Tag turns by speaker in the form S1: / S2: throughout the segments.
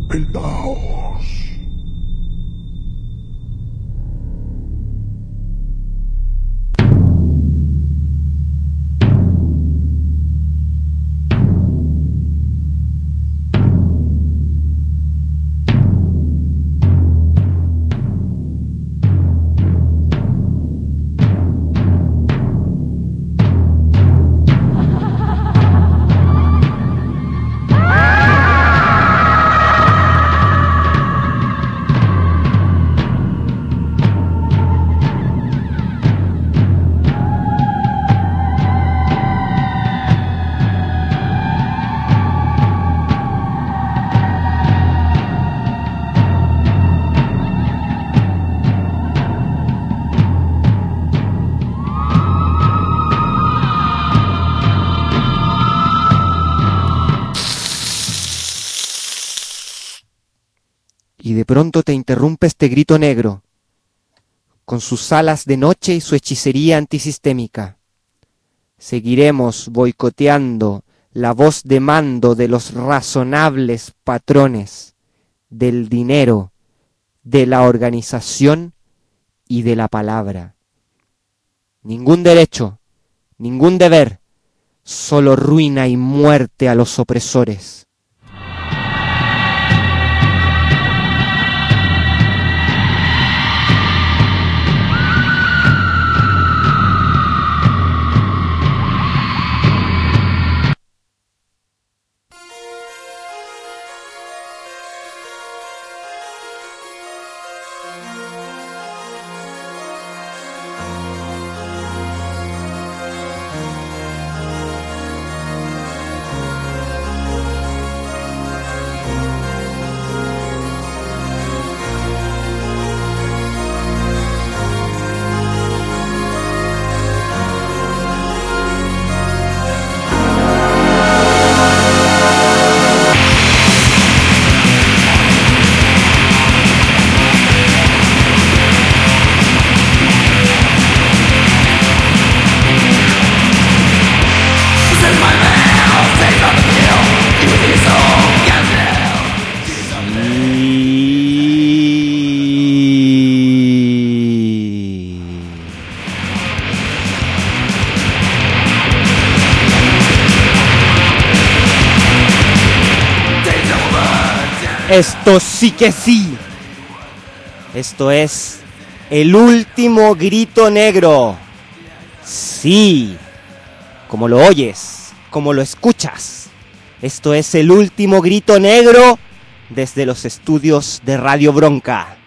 S1: Pelaos.
S2: Y de pronto te interrumpe este grito negro, con sus alas de noche y su hechicería antisistémica. Seguiremos boicoteando la voz de mando de los razonables patrones, del dinero, de la organización y de la palabra. Ningún derecho, ningún deber, solo ruina y muerte a los opresores. Esto sí que sí. Esto es el último grito negro. Sí, como lo oyes, como lo escuchas. Esto es el último grito negro desde los estudios de Radio Bronca.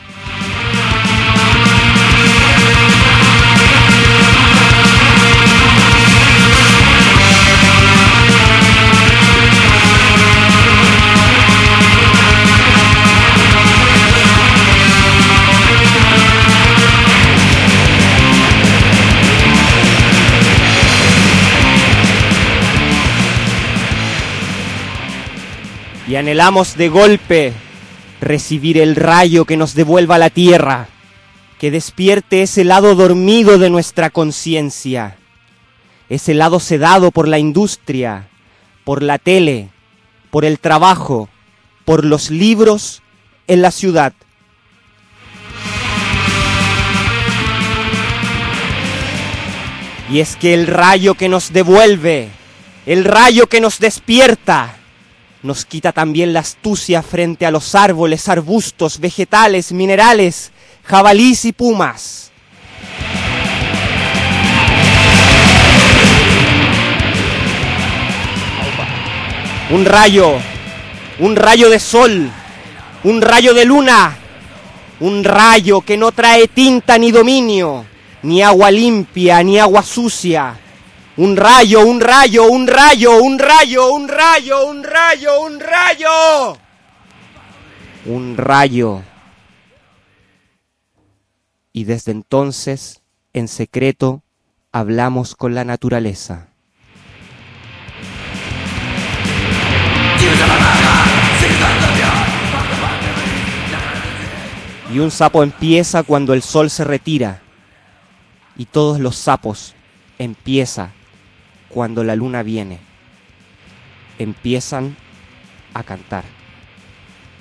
S2: Y anhelamos de golpe recibir el rayo que nos devuelva la tierra, que despierte ese lado dormido de nuestra conciencia, ese lado sedado por la industria, por la tele, por el trabajo, por los libros en la ciudad. Y es que el rayo que nos devuelve, el rayo que nos despierta, nos quita también la astucia frente a los árboles, arbustos, vegetales, minerales, jabalís y pumas. Un rayo de sol, un rayo de luna, un rayo que no trae tinta ni dominio, ni agua limpia, ni agua sucia. Un rayo, un rayo, un rayo, un rayo, un rayo, un rayo, un rayo. Un rayo. Y desde entonces, en secreto, hablamos con la naturaleza. Y un sapo empieza cuando el sol se retira. Y todos los sapos empiezan cuando la luna viene. Empiezan a cantar.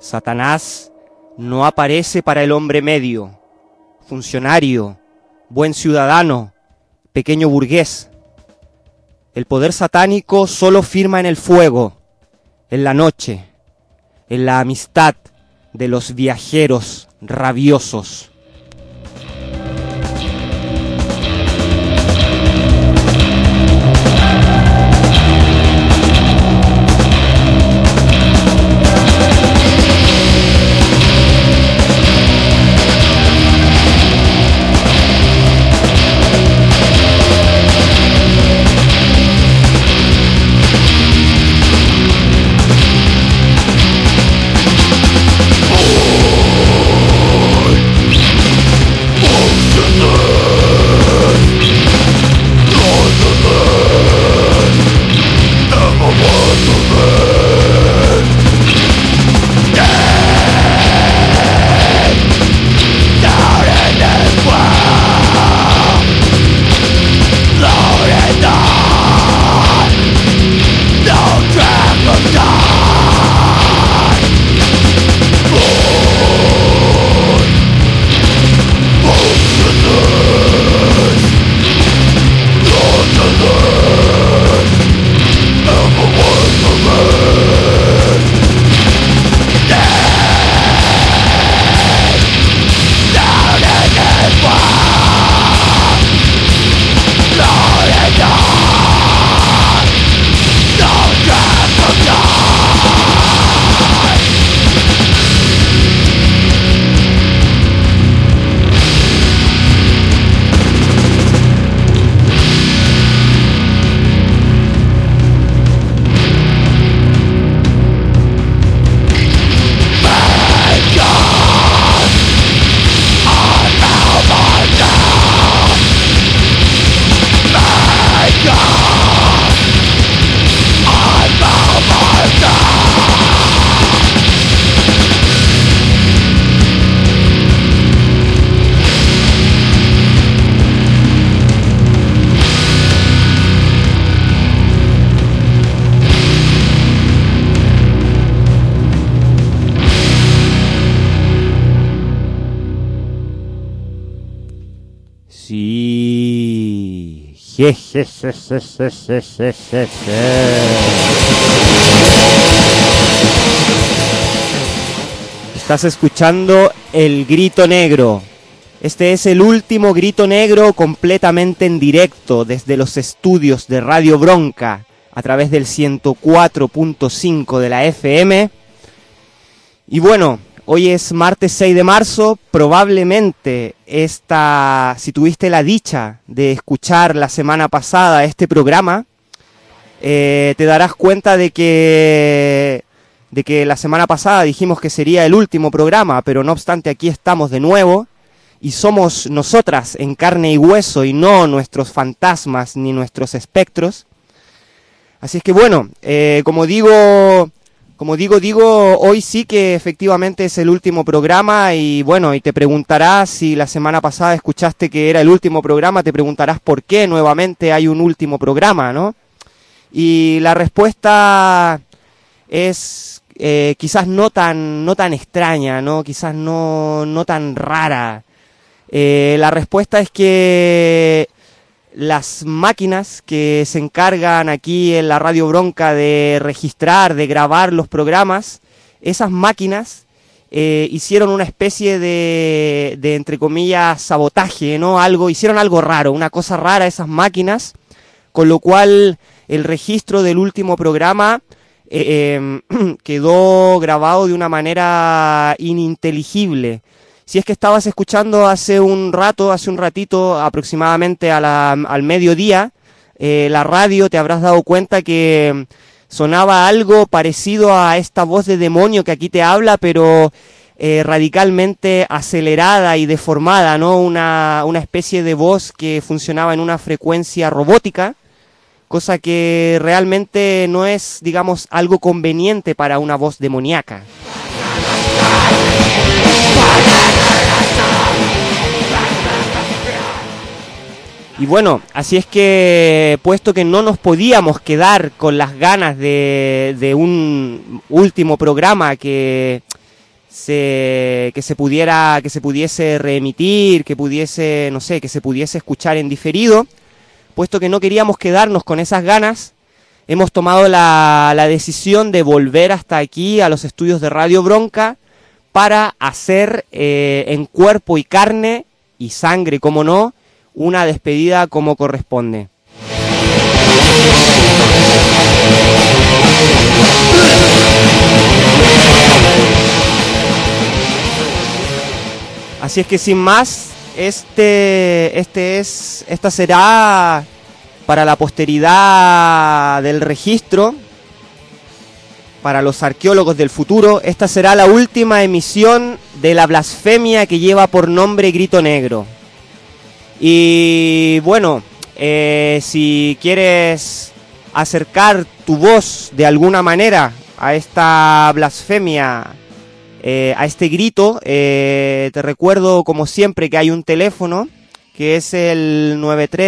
S2: Satanás no aparece para el hombre medio, funcionario, buen ciudadano, pequeño burgués. El poder satánico solo firma en el fuego, en la noche, en la amistad de los viajeros rabiosos. Sí. Estás escuchando El Grito Negro. Este es el último Grito Negro completamente en directo desde los estudios de Radio Bronca a través del 104.5 de la FM. Y bueno, hoy es martes 6 de marzo, probablemente si tuviste la dicha de escuchar la semana pasada este programa, te darás cuenta de que la semana pasada dijimos que sería el último programa, pero no obstante aquí estamos de nuevo, y somos nosotras en carne y hueso y no nuestros fantasmas ni nuestros espectros. Así es que bueno, como digo, hoy sí que efectivamente es el último programa y bueno, y te preguntarás si la semana pasada escuchaste que era el último programa, te preguntarás por qué nuevamente hay un último programa, ¿no? Y la respuesta es quizás no tan extraña, ¿no? Quizás no tan rara. La respuesta es que las máquinas que se encargan aquí en la Radio Bronca de registrar, de grabar los programas, esas máquinas hicieron una especie de entre comillas, sabotaje, ¿no? Hicieron algo raro, una cosa rara esas máquinas, con lo cual el registro del último programa quedó grabado de una manera ininteligible. Si es que estabas escuchando hace un ratito, aproximadamente al mediodía, la radio, te habrás dado cuenta que sonaba algo parecido a esta voz de demonio que aquí te habla, pero radicalmente acelerada y deformada, ¿no? Una especie de voz que funcionaba en una frecuencia robótica, cosa que realmente no es, digamos, algo conveniente para una voz demoníaca. Y bueno, así es que, puesto que no nos podíamos quedar con las ganas de un último programa que que se pudiese reemitir, que pudiese, no sé, que se pudiese escuchar en diferido. Puesto que no queríamos quedarnos con esas ganas, hemos tomado la decisión de volver hasta aquí a los estudios de Radio Bronca para hacer en cuerpo y carne y sangre, como no, una despedida como corresponde. Así es que sin más, esta será para la posteridad del registro, para los arqueólogos del futuro, esta será la última emisión de la blasfemia que lleva por nombre Grito Negro. Y bueno, si quieres acercar tu voz de alguna manera a esta blasfemia, a este grito, te recuerdo como siempre que hay un teléfono que es el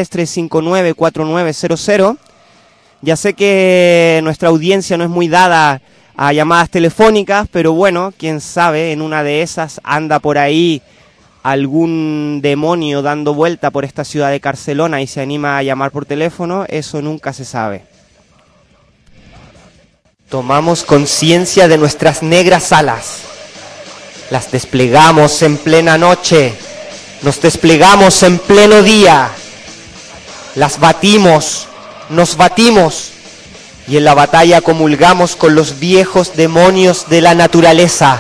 S2: 933594900. Ya sé que nuestra audiencia no es muy dada a llamadas telefónicas, pero bueno, quién sabe, en una de esas anda por ahí algún demonio dando vuelta por esta ciudad de Barcelona y se anima a llamar por teléfono, eso nunca se sabe. Tomamos conciencia de nuestras negras alas. Las desplegamos en plena noche, nos desplegamos en pleno día, las batimos, nos batimos y en la batalla comulgamos con los viejos demonios de la naturaleza.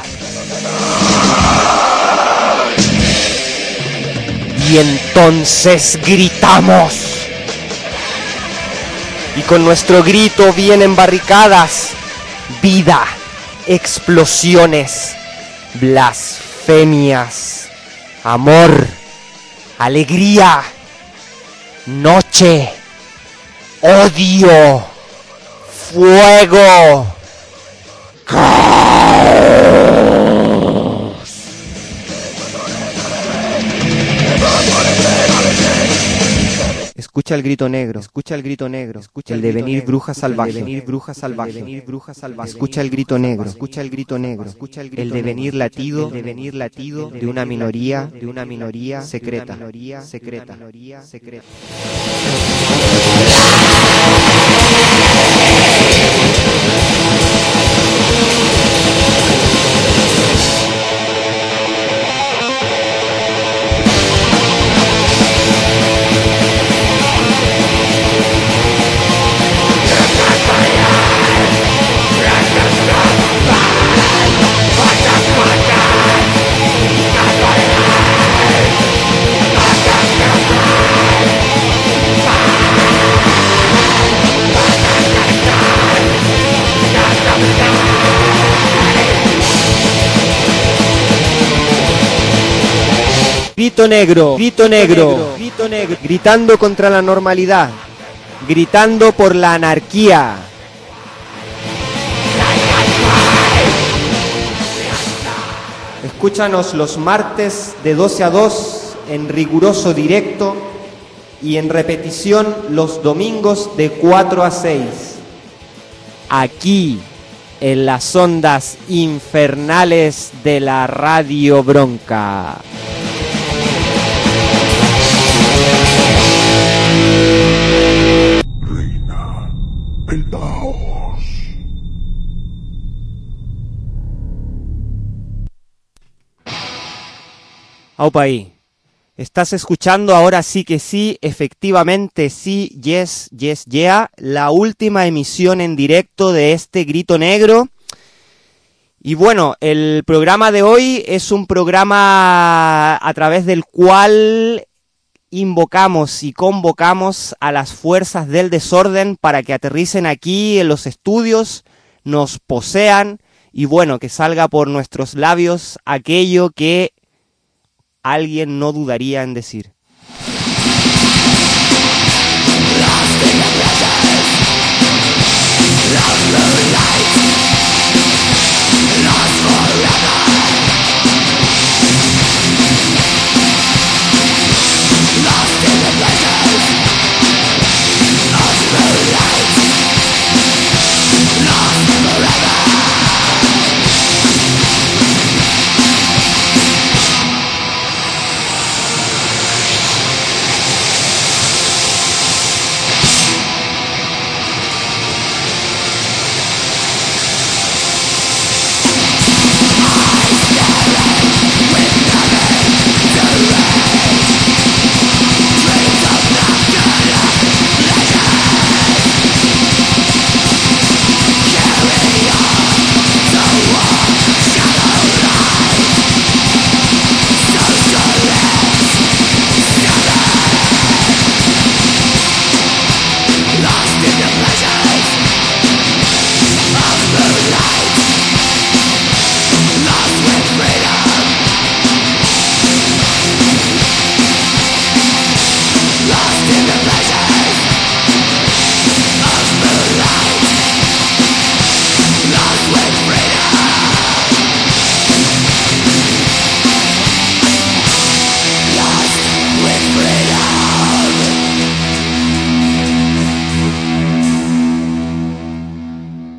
S2: Y entonces gritamos. Y con nuestro grito vienen barricadas, vida, explosiones, blasfemias, amor, alegría, noche, odio, fuego, caos. Escucha el grito negro, escucha el grito negro, escucha el devenir bruja salvaje, devenir bruja salvaje, devenir bruja salvaje. Escucha el grito negro, escucha el grito negro, escucha el devenir latido, de una minoría secreta, secreta. Grito negro, grito negro, grito negro, gritando contra la normalidad, gritando por la anarquía. Escúchanos los martes de 12 a 2 en riguroso directo y en repetición los domingos de 4 a 6. Aquí, en las ondas infernales de la Radio Bronca.
S1: Reina el caos.
S2: Aupa ahí. Estás escuchando ahora sí que sí, efectivamente sí, yes, yes, yeah, la última emisión en directo de este Grito Negro. Y bueno, el programa de hoy es un programa a través del cual invocamos y convocamos a las fuerzas del desorden para que aterricen aquí en los estudios, nos posean y bueno, que salga por nuestros labios aquello que alguien no dudaría en decir.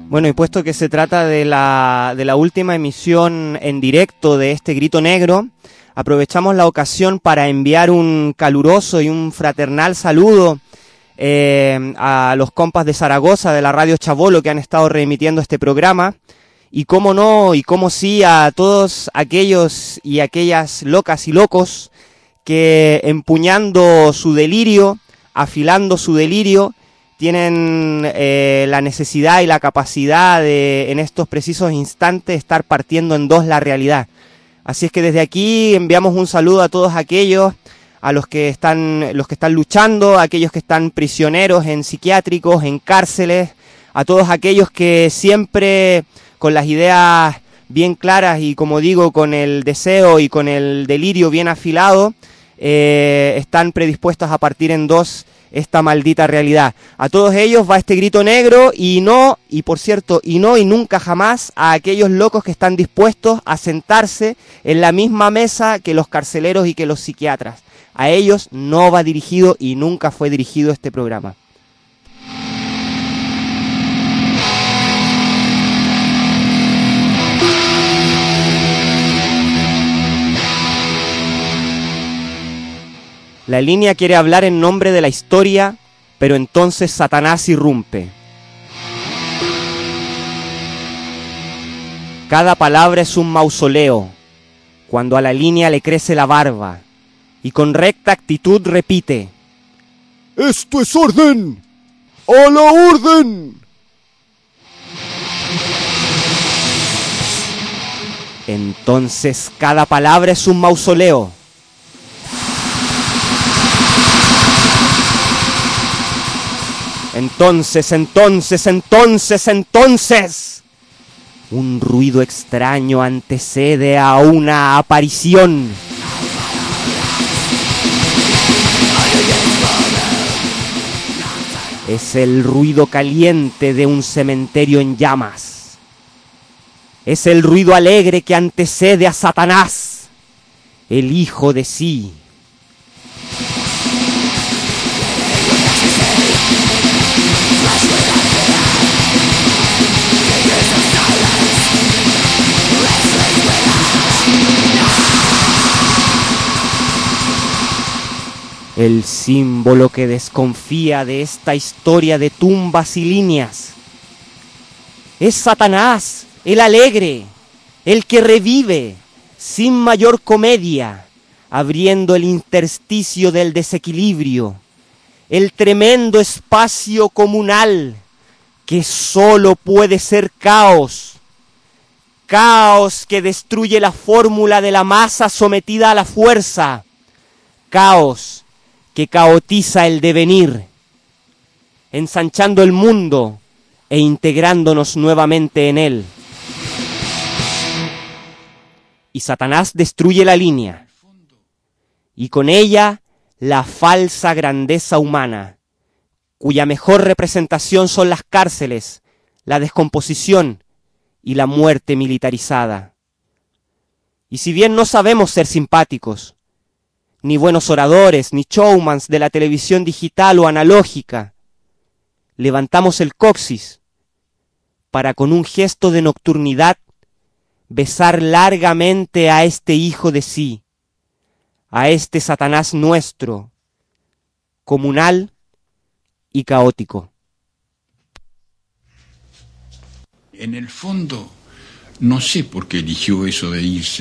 S2: Bueno, y puesto que se trata de la última emisión en directo de este Grito Negro, aprovechamos la ocasión para enviar un caluroso y un fraternal saludo a los compas de Zaragoza, de la Radio Chabolo, que han estado reemitiendo este programa, y cómo no, y cómo sí, a todos aquellos y aquellas locas y locos que, empuñando su delirio, afilando su delirio, tienen la necesidad y la capacidad de, en estos precisos instantes, estar partiendo en dos la realidad. Así es que desde aquí enviamos un saludo a todos aquellos, a los que están luchando, a aquellos que están prisioneros en psiquiátricos, en cárceles, a todos aquellos que siempre con las ideas bien claras y, como digo, con el deseo y con el delirio bien afilado, están predispuestos a partir en dos esta maldita realidad. A todos ellos va este grito negro, y nunca jamás a aquellos locos que están dispuestos a sentarse en la misma mesa que los carceleros y que los psiquiatras. A ellos no va dirigido y nunca fue dirigido este programa. La línea quiere hablar en nombre de la historia, pero entonces Satanás irrumpe. Cada palabra es un mausoleo, cuando a la línea le crece la barba, y con recta actitud repite:
S1: ¡Esto es orden! ¡A la orden!
S2: Entonces cada palabra es un mausoleo. Entonces, un ruido extraño antecede a una aparición. Es el ruido caliente de un cementerio en llamas. Es el ruido alegre que antecede a Satanás, el hijo de sí. El símbolo que desconfía de esta historia de tumbas y líneas. Es Satanás, el alegre, el que revive, sin mayor comedia, abriendo el intersticio del desequilibrio, el tremendo espacio comunal que solo puede ser caos. Caos que destruye la fórmula de la masa sometida a la fuerza. Caos que caotiza el devenir, ensanchando el mundo e integrándonos nuevamente en él. Y Satanás destruye la línea, y con ella la falsa grandeza humana, cuya mejor representación son las cárceles, la descomposición y la muerte militarizada. Y si bien no sabemos ser simpáticos, ni buenos oradores, ni showmans de la televisión digital o analógica, levantamos el coxis para, con un gesto de nocturnidad, besar largamente a este hijo de sí, a este Satanás nuestro, comunal y caótico.
S3: En el fondo, no sé por qué eligió eso de irse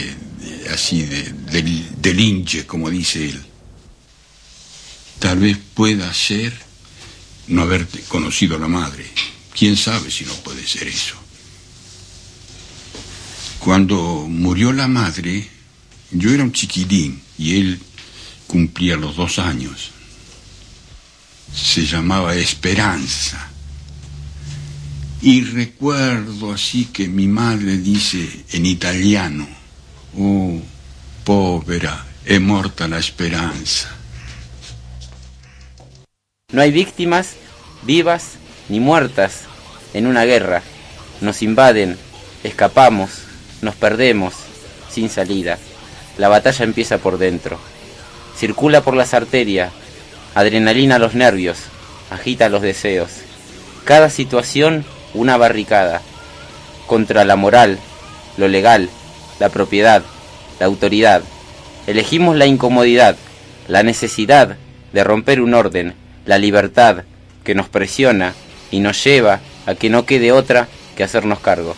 S3: del hinche, como dice él. Tal vez pueda ser no haber conocido a la madre. ¿Quién sabe si no puede ser eso? Cuando murió la madre, yo era un chiquilín y él cumplía los 2 años. Se llamaba Esperanza. Y recuerdo así que mi madre dice en italiano: oh, povera, è morta la esperanza.
S4: No hay víctimas vivas ni muertas en una guerra. Nos invaden, escapamos, nos perdemos, sin salida. La batalla empieza por dentro. Circula por las arterias, adrenalina a los nervios, agita los deseos. Cada situación una barricada contra la moral, lo legal, la propiedad, la autoridad. Elegimos la incomodidad, la necesidad de romper un orden, la libertad que nos presiona y nos lleva a que no quede otra que hacernos cargo.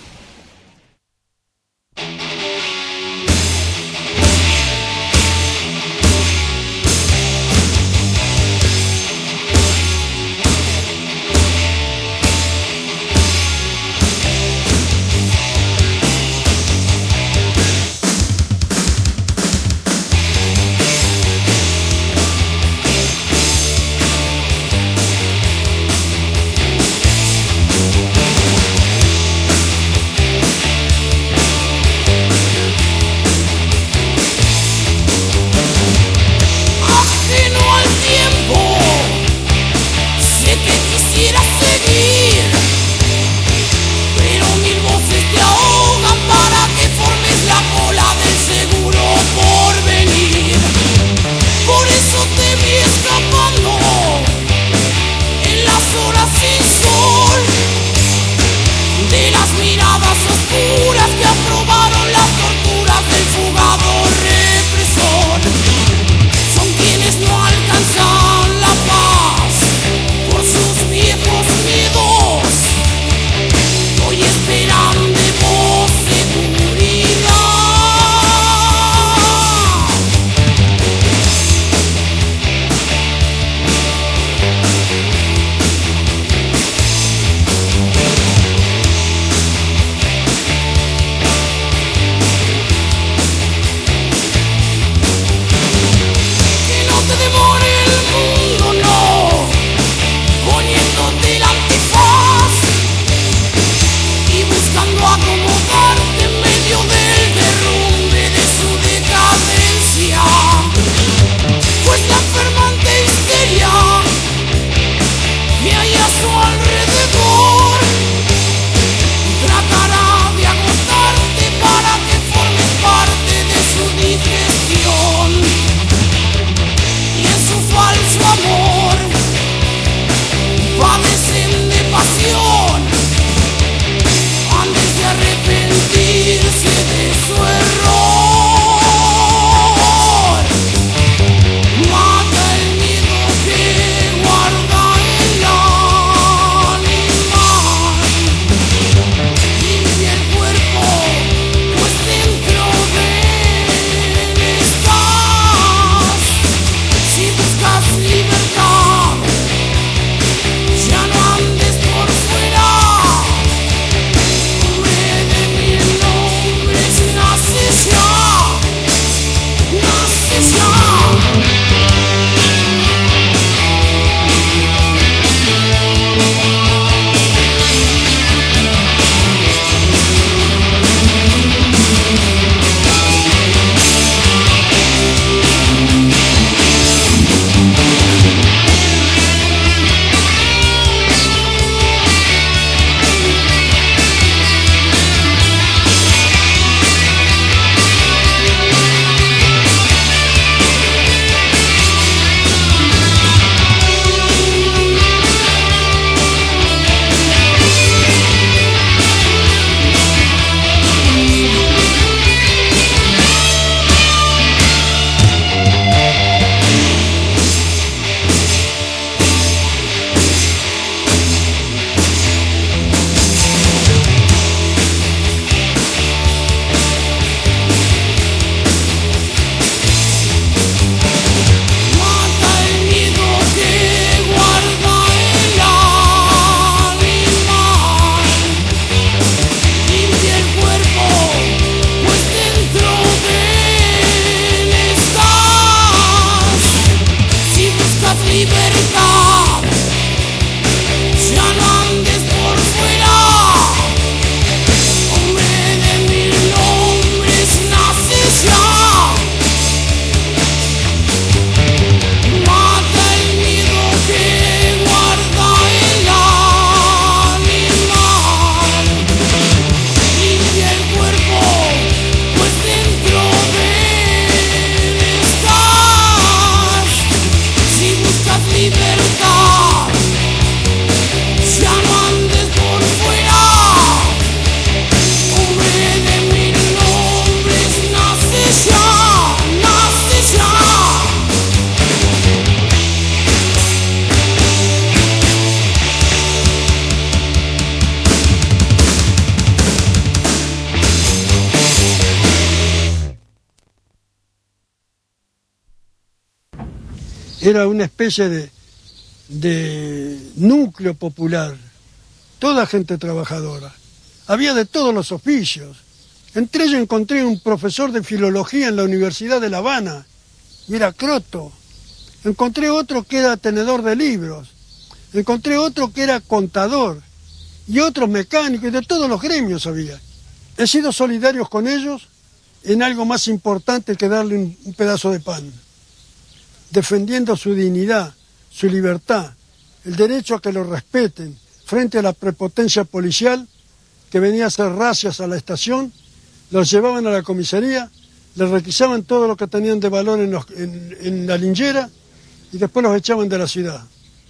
S5: Era una especie de núcleo popular, toda gente trabajadora. Había de todos los oficios. Entre ellos encontré un profesor de filología en la Universidad de La Habana, y era croto. Encontré otro que era tenedor de libros. Encontré otro que era contador. Y otros mecánicos, y de todos los gremios había. He sido solidario con ellos en algo más importante que darle un pedazo de pan. Defendiendo su dignidad, su libertad, el derecho a que lo respeten, frente a la prepotencia policial que venía a hacer racias a la estación, los llevaban a la comisaría, les requisaban todo lo que tenían de valor en la linchera y después los echaban de la ciudad.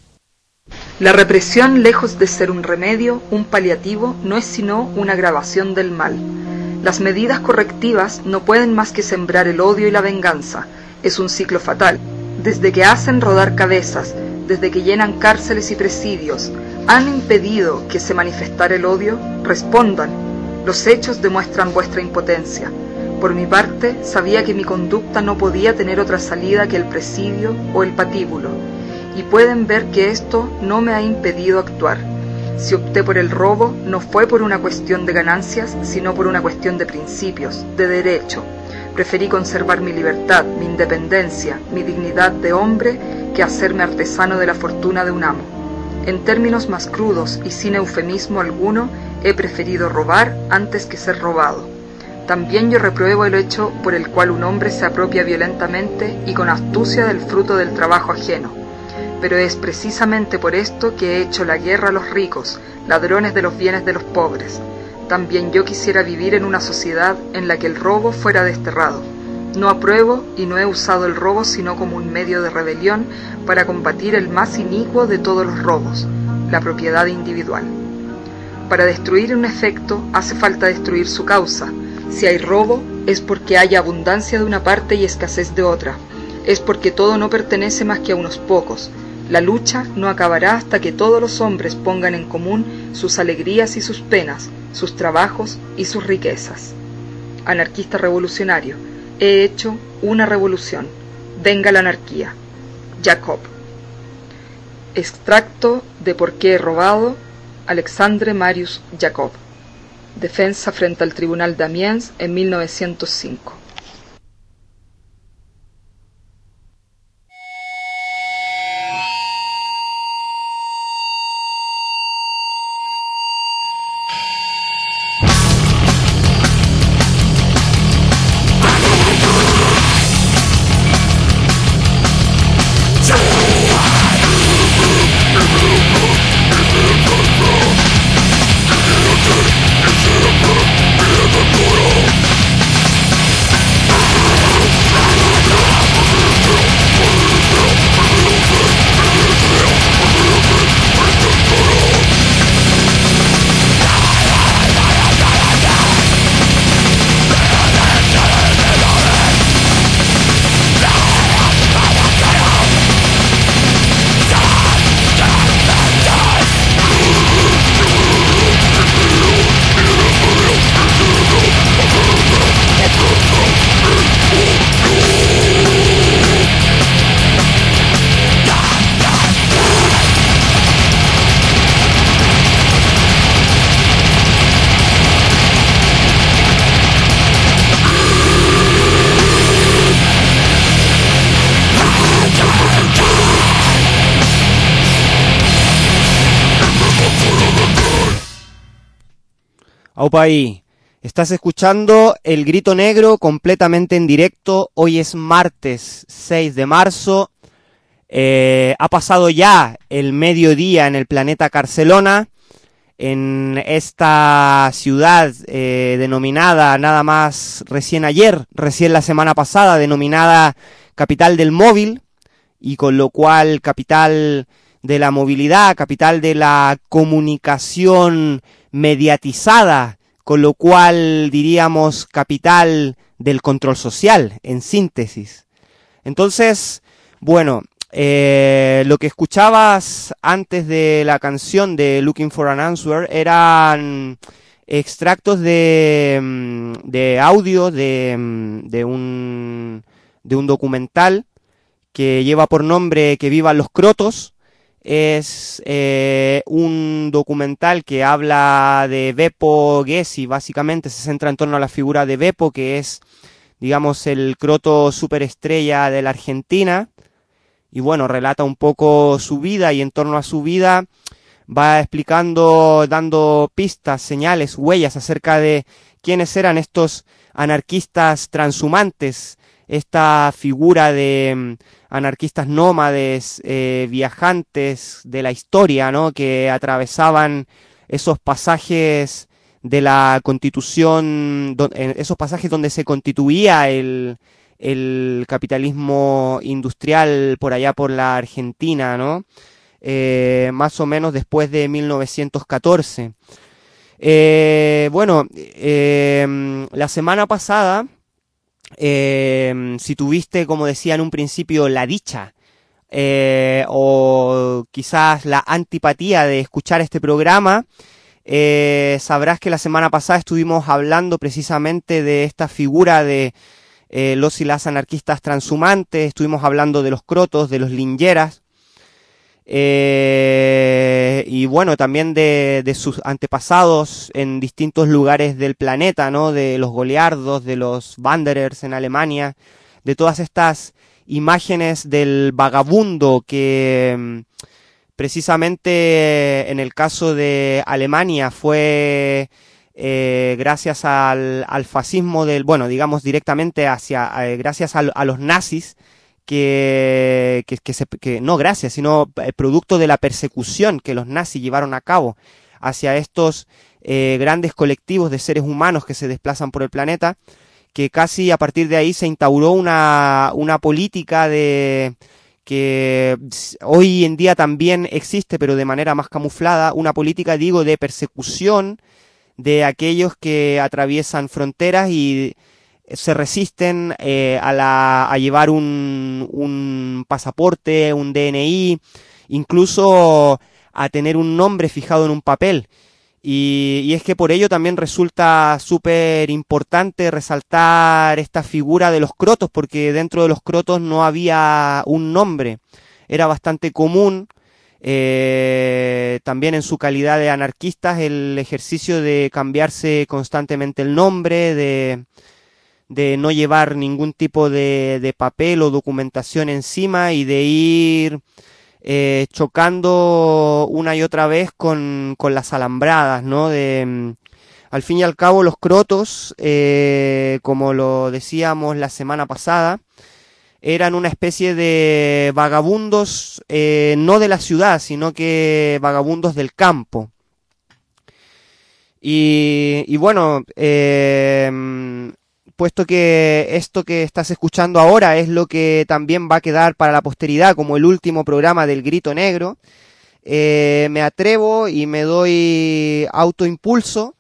S6: La represión, lejos de ser un remedio, un paliativo, no es sino una agravación del mal. Las medidas correctivas no pueden más que sembrar el odio y la venganza. Es un ciclo fatal. Desde que hacen rodar cabezas, desde que llenan cárceles y presidios, ¿han impedido que se manifestara el odio? Respondan. Los hechos demuestran vuestra impotencia. Por mi parte, sabía que mi conducta no podía tener otra salida que el presidio o el patíbulo. Y pueden ver que esto no me ha impedido actuar. Si opté por el robo, no fue por una cuestión de ganancias, sino por una cuestión de principios, de derecho. Preferí conservar mi libertad, mi independencia, mi dignidad de hombre, que hacerme artesano de la fortuna de un amo. En términos más crudos y sin eufemismo alguno, he preferido robar antes que ser robado. También yo repruebo el hecho por el cual un hombre se apropia violentamente y con astucia del fruto del trabajo ajeno. Pero es precisamente por esto que he hecho la guerra a los ricos, ladrones de los bienes de los pobres. También yo quisiera vivir en una sociedad en la que el robo fuera desterrado. No apruebo y no he usado el robo sino como un medio de rebelión para combatir el más inicuo de todos los robos, la propiedad individual. Para destruir un efecto hace falta destruir su causa. Si hay robo, es porque hay abundancia de una parte y escasez de otra. Es porque todo no pertenece más que a unos pocos. La lucha no acabará hasta que todos los hombres pongan en común sus alegrías y sus penas, sus trabajos y sus riquezas. Anarquista revolucionario, he hecho una revolución. Venga la anarquía. Jacob. Extracto de Por qué he robado, Alexandre Marius Jacob. Defensa frente al Tribunal de Amiens en 1905.
S2: Aupa ahí, estás escuchando El Grito Negro completamente en directo. Hoy es martes 6 de marzo. Ha pasado ya el mediodía en el planeta Barcelona, en esta ciudad denominada nada más recién la semana pasada, denominada capital del móvil, y con lo cual capital de la movilidad, capital de la comunicación mediatizada, con lo cual diríamos capital del control social, en síntesis. Entonces, bueno, lo que escuchabas antes de la canción de Looking for an Answer eran extractos de audio de un documental que lleva por nombre Que vivan los crotos. Es un documental que habla de Beppo Gessi, básicamente se centra en torno a la figura de Beppo, que es, digamos, el croto superestrella de la Argentina, y bueno, relata un poco su vida, y en torno a su vida va explicando, dando pistas, señales, huellas acerca de quiénes eran estos anarquistas transhumantes, esta figura de anarquistas nómades, viajantes de la historia, ¿no? Que atravesaban esos pasajes de la Constitución, esos pasajes donde se constituía el capitalismo industrial por allá por la Argentina, ¿no? Más o menos después de 1914. La semana pasada, si tuviste, como decía en un principio, la dicha o quizás la antipatía de escuchar este programa, sabrás que la semana pasada estuvimos hablando precisamente de esta figura de los y las anarquistas transhumantes, estuvimos hablando de los crotos, de los lingeras, y bueno, también de sus antepasados en distintos lugares del planeta, ¿no? De los goliardos, de los Wanderers en Alemania, de todas estas imágenes del vagabundo que precisamente en el caso de Alemania fue gracias al fascismo digamos directamente gracias a los nazis, no gracias, sino producto de la persecución que los nazis llevaron a cabo hacia estos grandes colectivos de seres humanos que se desplazan por el planeta, que casi a partir de ahí se instauró una política que hoy en día también existe, pero de manera más camuflada, una política, digo, de persecución de aquellos que atraviesan fronteras y se resisten a llevar un pasaporte, un DNI, incluso a tener un nombre fijado en un papel. Y es que por ello también resulta súper importante resaltar esta figura de los crotos, porque dentro de los crotos no había un nombre. Era bastante común, también en su calidad de anarquistas, el ejercicio de cambiarse constantemente el nombre, de no llevar ningún tipo de papel o documentación encima y de ir chocando una y otra vez con las alambradas, ¿no? Al fin y al cabo, los crotos, como lo decíamos la semana pasada, eran una especie de vagabundos, no de la ciudad, sino que vagabundos del campo. Y bueno, puesto que esto que estás escuchando ahora es lo que también va a quedar para la posteridad como el último programa del Grito Negro, me atrevo y me doy autoimpulso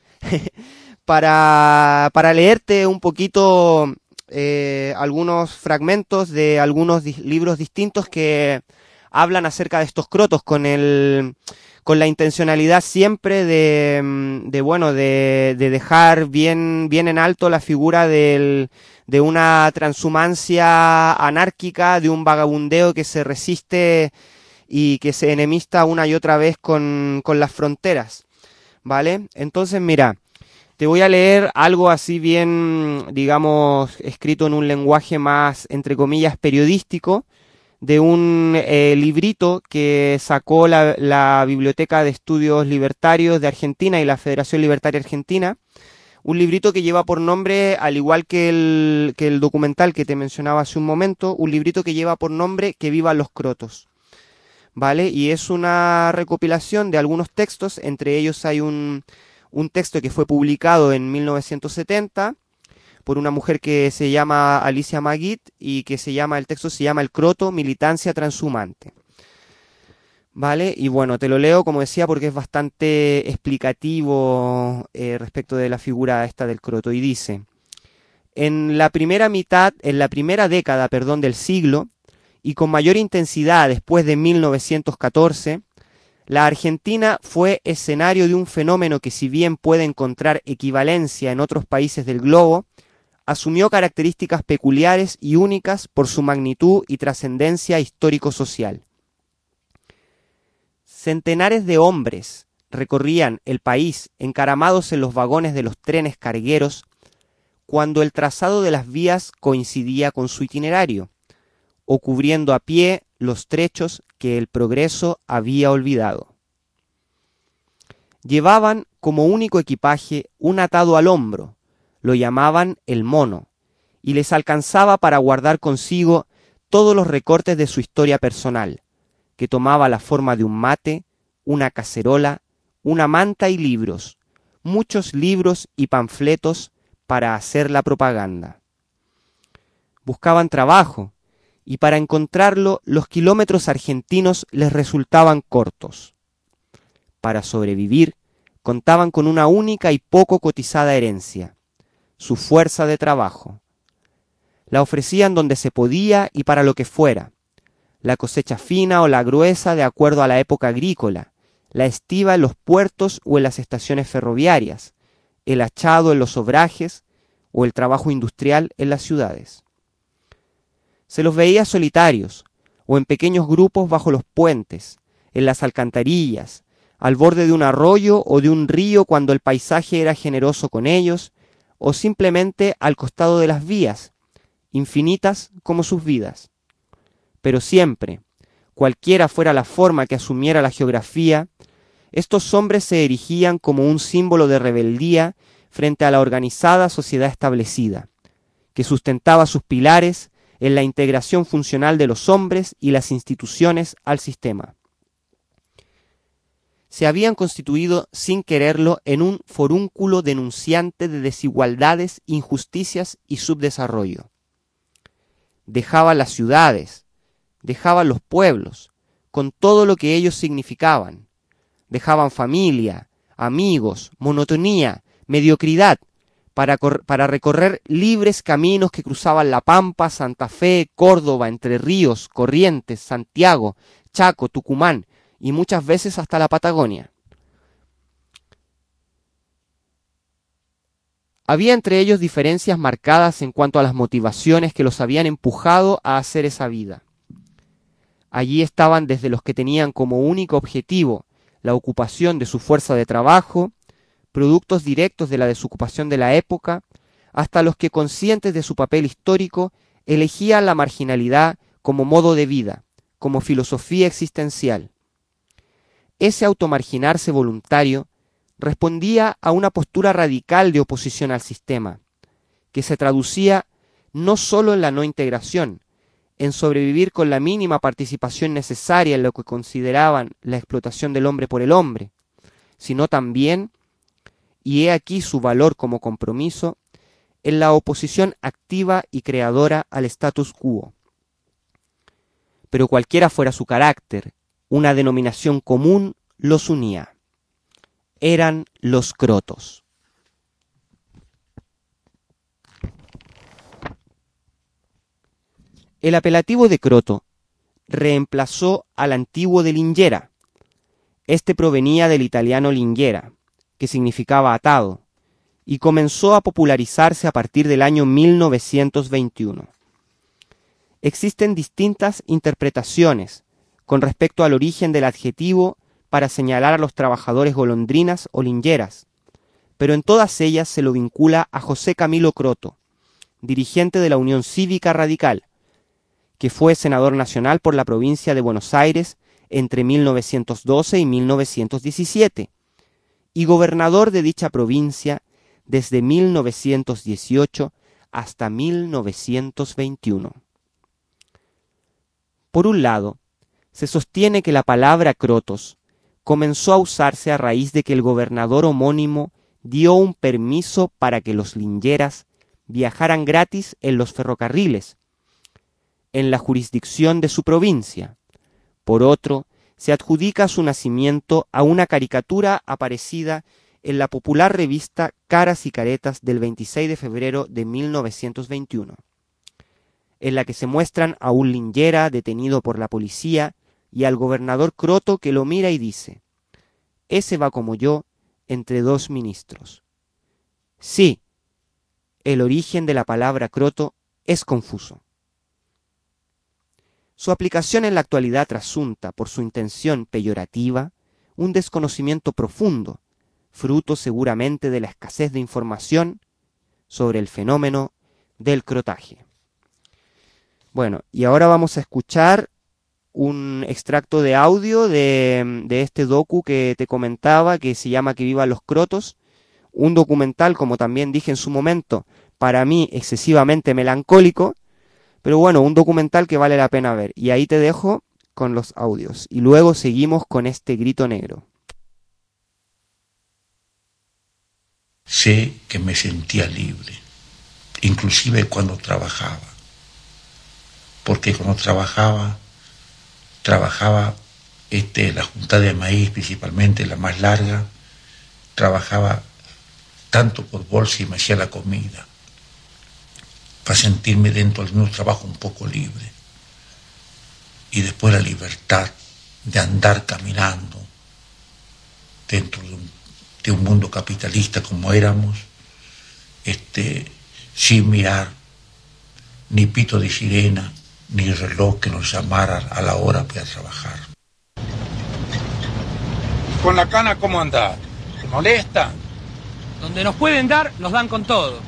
S2: para leerte un poquito algunos fragmentos de algunos libros distintos que hablan acerca de estos crotos con la intencionalidad siempre de dejar bien en alto la figura de una transhumancia anárquica, de un vagabundeo que se resiste y que se enemista una y otra vez con las fronteras, ¿vale? Entonces, mira, te voy a leer algo así bien, digamos, escrito en un lenguaje más, entre comillas, periodístico, de un librito que sacó la Biblioteca de Estudios Libertarios de Argentina y la Federación Libertaria Argentina, un librito que lleva por nombre, al igual que el documental que te mencionaba hace un momento, un librito que lleva por nombre Que vivan los crotos, ¿vale? Y es una recopilación de algunos textos, entre ellos hay un texto que fue publicado en 1970, por una mujer que se llama Alicia Maguit y que el texto se llama El croto, militancia transhumante. ¿Vale? Y bueno, te lo leo, como decía, porque es bastante explicativo respecto de la figura esta del croto. Y dice: en la primera década del siglo, y con mayor intensidad después de 1914, la Argentina fue escenario de un fenómeno que, si bien puede encontrar equivalencia en otros países del globo, asumió características peculiares y únicas por su magnitud y trascendencia histórico-social. Centenares de hombres recorrían el país encaramados en los vagones de los trenes cargueros cuando el trazado de las vías coincidía con su itinerario, o cubriendo a pie los trechos que el progreso había olvidado. Llevaban como único equipaje un atado al hombro, lo llamaban el mono, y les alcanzaba para guardar consigo todos los recortes de su historia personal, que tomaba la forma de un mate, una cacerola, una manta y libros, muchos libros y panfletos para hacer la propaganda. Buscaban trabajo, y para encontrarlo los kilómetros argentinos les resultaban cortos. Para sobrevivir, contaban con una única y poco cotizada herencia, su fuerza de trabajo. La ofrecían donde se podía y para lo que fuera, la cosecha fina o la gruesa de acuerdo a la época agrícola, la estiva en los puertos o en las estaciones ferroviarias, el hachado en los obrajes o el trabajo industrial en las ciudades. Se los veía solitarios o en pequeños grupos bajo los puentes, en las alcantarillas, al borde de un arroyo o de un río cuando el paisaje era generoso con ellos, o simplemente al costado de las vías, infinitas como sus vidas. Pero siempre, cualquiera fuera la forma que asumiera la geografía, estos hombres se erigían como un símbolo de rebeldía frente a la organizada sociedad establecida, que sustentaba sus pilares en la integración funcional de los hombres y las instituciones al sistema. Se habían constituido sin quererlo en un forúnculo denunciante de desigualdades, injusticias y subdesarrollo. Dejaban las ciudades, dejaban los pueblos, con todo lo que ellos significaban. Dejaban familia, amigos, monotonía, mediocridad, para recorrer libres caminos que cruzaban La Pampa, Santa Fe, Córdoba, Entre Ríos, Corrientes, Santiago, Chaco, Tucumán y muchas veces hasta la Patagonia. Había entre ellos diferencias marcadas en cuanto a las motivaciones que los habían empujado a hacer esa vida. Allí estaban desde los que tenían como único objetivo la ocupación de su fuerza de trabajo, productos directos de la desocupación de la época, hasta los que, conscientes de su papel histórico, elegían la marginalidad como modo de vida, como filosofía existencial. Ese automarginarse voluntario respondía a una postura radical de oposición al sistema, que se traducía no solo en la no integración, en sobrevivir con la mínima participación necesaria en lo que consideraban la explotación del hombre por el hombre, sino también, y he aquí su valor como compromiso, en la oposición activa y creadora al status quo. Pero cualquiera fuera su carácter, una denominación común los unía. Eran los crotos. El apelativo de croto reemplazó al antiguo de lingera. Este provenía del italiano lingera, que significaba atado, y comenzó a popularizarse a partir del año 1921. Existen distintas interpretaciones con respecto al origen del adjetivo para señalar a los trabajadores golondrinas o lingeras, pero en todas ellas se lo vincula a José Camilo Croto, dirigente de la Unión Cívica Radical, que fue senador nacional por la provincia de Buenos Aires entre 1912 y 1917, y gobernador de dicha provincia desde 1918 hasta 1921. Por un lado, se sostiene que la palabra crotos comenzó a usarse a raíz de que el gobernador homónimo dio un permiso para que los lingeras viajaran gratis en los ferrocarriles, en la jurisdicción de su provincia. Por otro, se adjudica su nacimiento a una caricatura aparecida en la popular revista Caras y Caretas del 26 de febrero de 1921, en la que se muestran a un lingera detenido por la policía y al gobernador Croto que lo mira y dice: «Ese va como yo entre dos ministros». Sí, el origen de la palabra croto es confuso. Su aplicación en la actualidad trasunta por su intención peyorativa un desconocimiento profundo, fruto seguramente de la escasez de información sobre el fenómeno del crotaje. Bueno, y ahora vamos a escuchar un extracto de audio de este docu que te comentaba, que se llama Que vivan los crotos, un documental, como también dije en su momento, para mí excesivamente melancólico, pero bueno, un documental que vale la pena ver. Y ahí te dejo con los audios. Y luego seguimos con este grito negro.
S7: Sé que me sentía libre, inclusive cuando trabajaba. Porque cuando trabajaba la junta de maíz, principalmente la más larga, trabajaba tanto por bolsa y me hacía la comida, para sentirme dentro de un trabajo un poco libre. Y después la libertad de andar caminando dentro de un mundo capitalista como éramos, sin mirar ni pito de sirena, ni reloj que nos llamara a la hora para trabajar.
S8: ¿Con la cana cómo andar? ¿Te molesta?
S9: Donde nos pueden dar, nos dan con todo.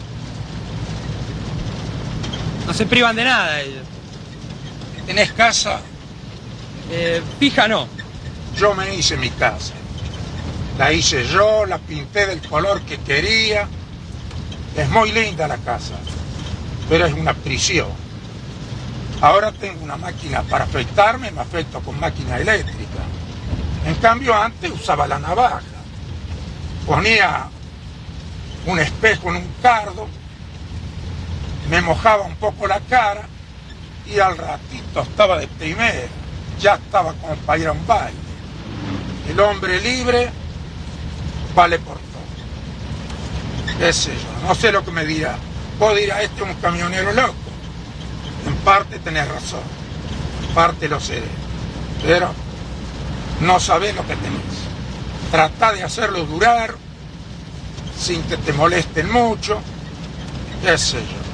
S9: No se privan de nada ellos.
S8: ¿Tenés casa?
S9: Fija no.
S8: Yo me hice mi casa. La hice yo, la pinté del color que quería. Es muy linda la casa, pero es una prisión. Ahora tengo una máquina para afeitarme, me afeito con máquina eléctrica. En cambio antes usaba la navaja. Ponía un espejo en un cardo, me mojaba un poco la cara y al ratito estaba de primera, ya estaba como para ir a un baile. El hombre libre vale por todo. ¿Qué sé yo? No sé lo que me dirá. Vos dirás, este es un camionero loco. En parte tenés razón, en parte lo seré, pero no sabés lo que tenés. Tratá de hacerlo durar sin que te molesten mucho, qué sé yo.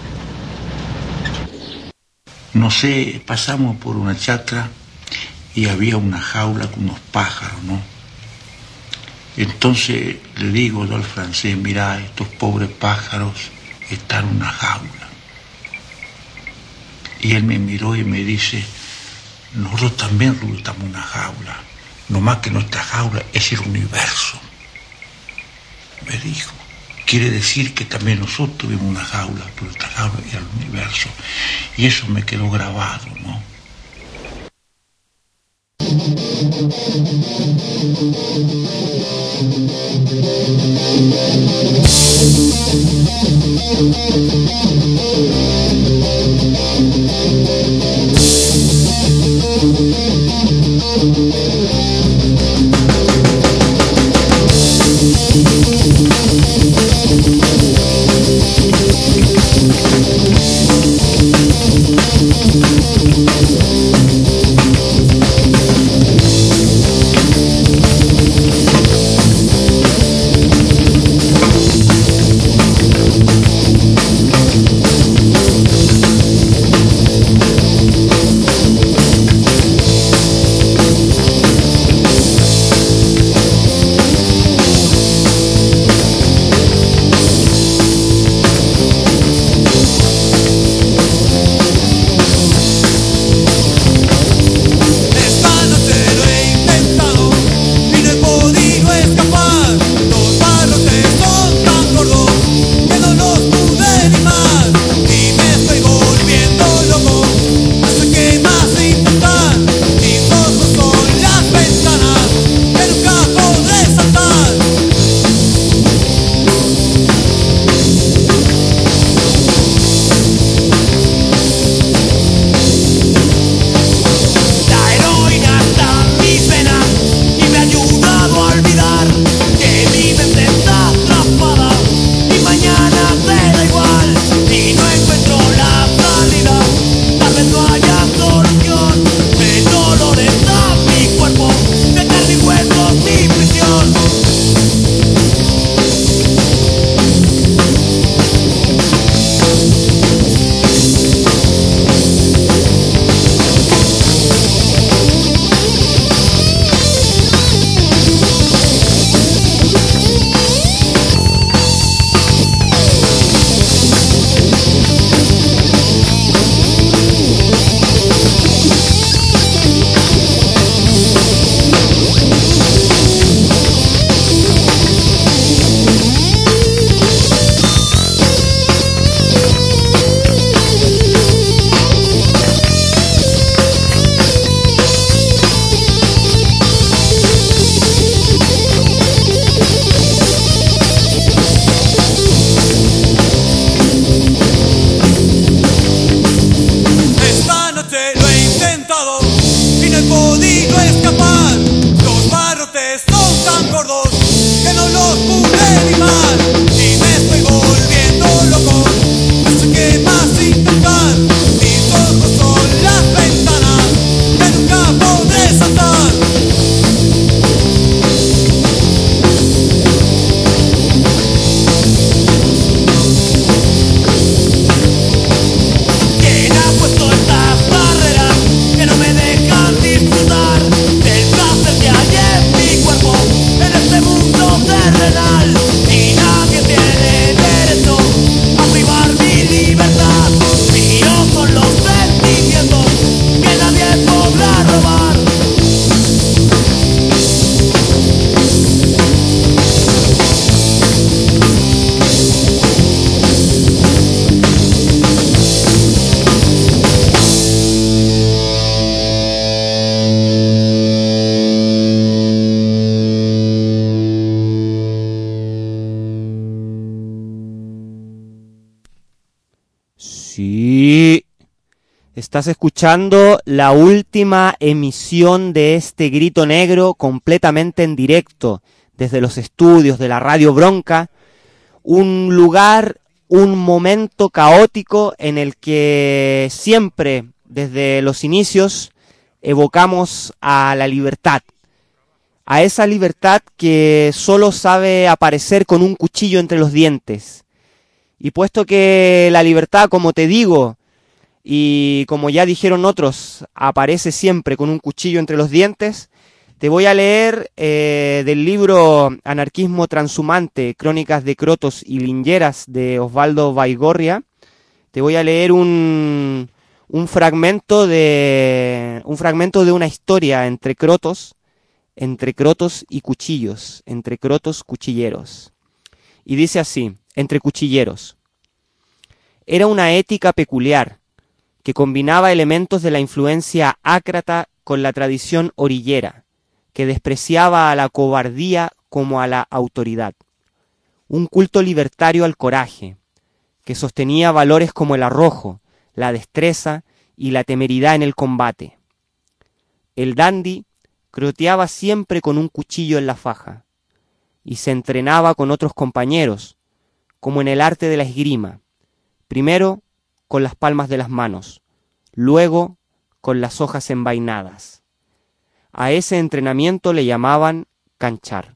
S7: No sé, pasamos por una chacra y había una jaula con unos pájaros, ¿no? Entonces le digo yo al francés, mirá, estos pobres pájaros están en una jaula. Y él me miró y me dice, nosotros también estamos en una jaula, nomás que nuestra jaula es el universo. Me dijo, quiere decir que también nosotros tuvimos una jaula, pero nuestra jaula era el universo. Y eso me quedó grabado, ¿no?
S10: tan gordos que no los pude ni mal. Y me estoy volviendo loco, no sé qué más intentar. Mis ojos son las ventanas que nunca podré saltar. ¿Quién ha puesto estas barreras que no me dejan disfrutar del placer que hay en mi cuerpo, en este mundo terrenal? Y nadie tiene derecho a privar mi libertad. Míos son los sentimientos que nadie podrá robar.
S2: Sí. Estás escuchando la última emisión de este Grito Negro completamente en directo desde los estudios de la Radio Bronca. Un lugar, un momento caótico en el que siempre, desde los inicios, evocamos a la libertad. A esa libertad que solo sabe aparecer con un cuchillo entre los dientes. Y puesto que la libertad, como te digo, y como ya dijeron otros, aparece siempre con un cuchillo entre los dientes, te voy a leer del libro Anarquismo Transhumante, Crónicas de Crotos y Lingeras de Osvaldo Baigorria. Te voy a leer un fragmento de una historia entre crotos y cuchillos, entre crotos cuchilleros. Y dice así: entre cuchilleros. Era una ética peculiar, que combinaba elementos de la influencia ácrata con la tradición orillera, que despreciaba a la cobardía como a la autoridad. Un culto libertario al coraje, que sostenía valores como el arrojo, la destreza y la temeridad en el combate. El dandy croteaba siempre con un cuchillo en la faja, y se entrenaba con otros compañeros, como en el arte de la esgrima, primero con las palmas de las manos, luego con las hojas envainadas. A ese entrenamiento le llamaban canchar.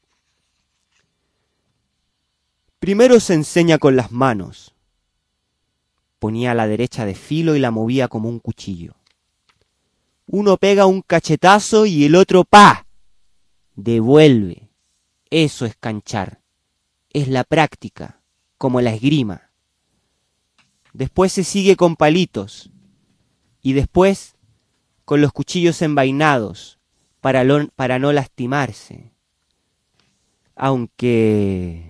S2: Primero se enseña con las manos. Ponía a la derecha de filo y la movía como un cuchillo. Uno pega un cachetazo y el otro ¡pa! Devuelve. Eso es canchar. Es la práctica, como la esgrima. Después se sigue con palitos. Y después con los cuchillos envainados para no lastimarse. Aunque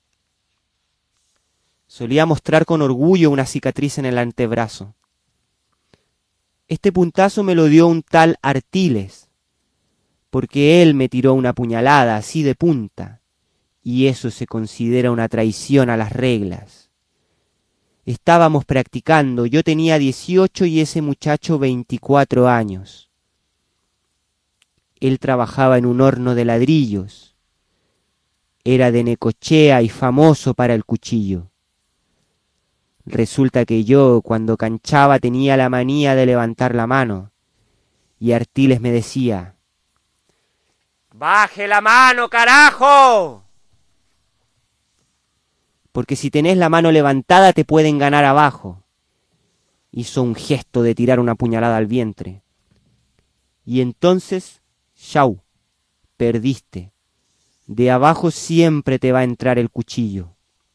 S2: solía mostrar con orgullo una cicatriz en el antebrazo. Este puntazo me lo dio un tal Artiles, porque él me tiró una puñalada así de punta, y eso se considera una traición a las reglas. Estábamos practicando, yo tenía 18 y ese muchacho 24 años. Él trabajaba en un horno de ladrillos. Era de Necochea y famoso para el cuchillo. Resulta que yo, cuando canchaba, tenía la manía de levantar la mano, y Artiles me decía: ¡baje la mano, carajo! Porque si tenés la mano levantada te pueden ganar abajo. Hizo un gesto de tirar una puñalada al vientre. Y entonces, chau, perdiste. De abajo siempre te va a entrar el cuchillo.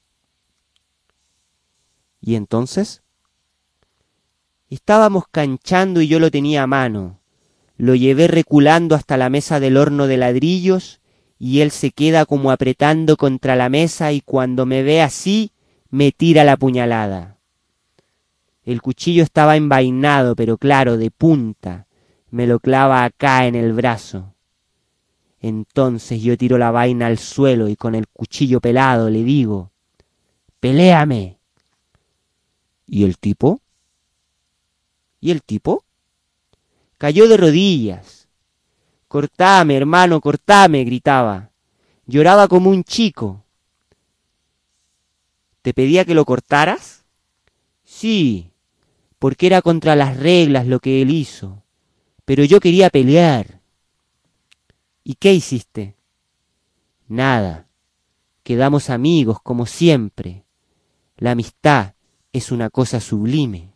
S2: ¿Y entonces? Estábamos canchando y yo lo tenía a mano. Lo llevé reculando hasta la mesa del horno de ladrillos y él se queda como apretando contra la mesa y cuando me ve así, me tira la puñalada. El cuchillo estaba envainado, pero claro, de punta. Me lo clava acá en el brazo. Entonces yo tiro la vaina al suelo y con el cuchillo pelado le digo: ¡peléame! ¿Y el tipo? ¿Y el tipo? Cayó de rodillas. Cortame, hermano, cortame, gritaba. Lloraba como un chico. ¿Te pedía que lo cortaras? Sí, porque era contra las reglas lo que él hizo. Pero yo quería pelear. ¿Y qué hiciste? Nada. Quedamos amigos como siempre. La amistad es una cosa sublime.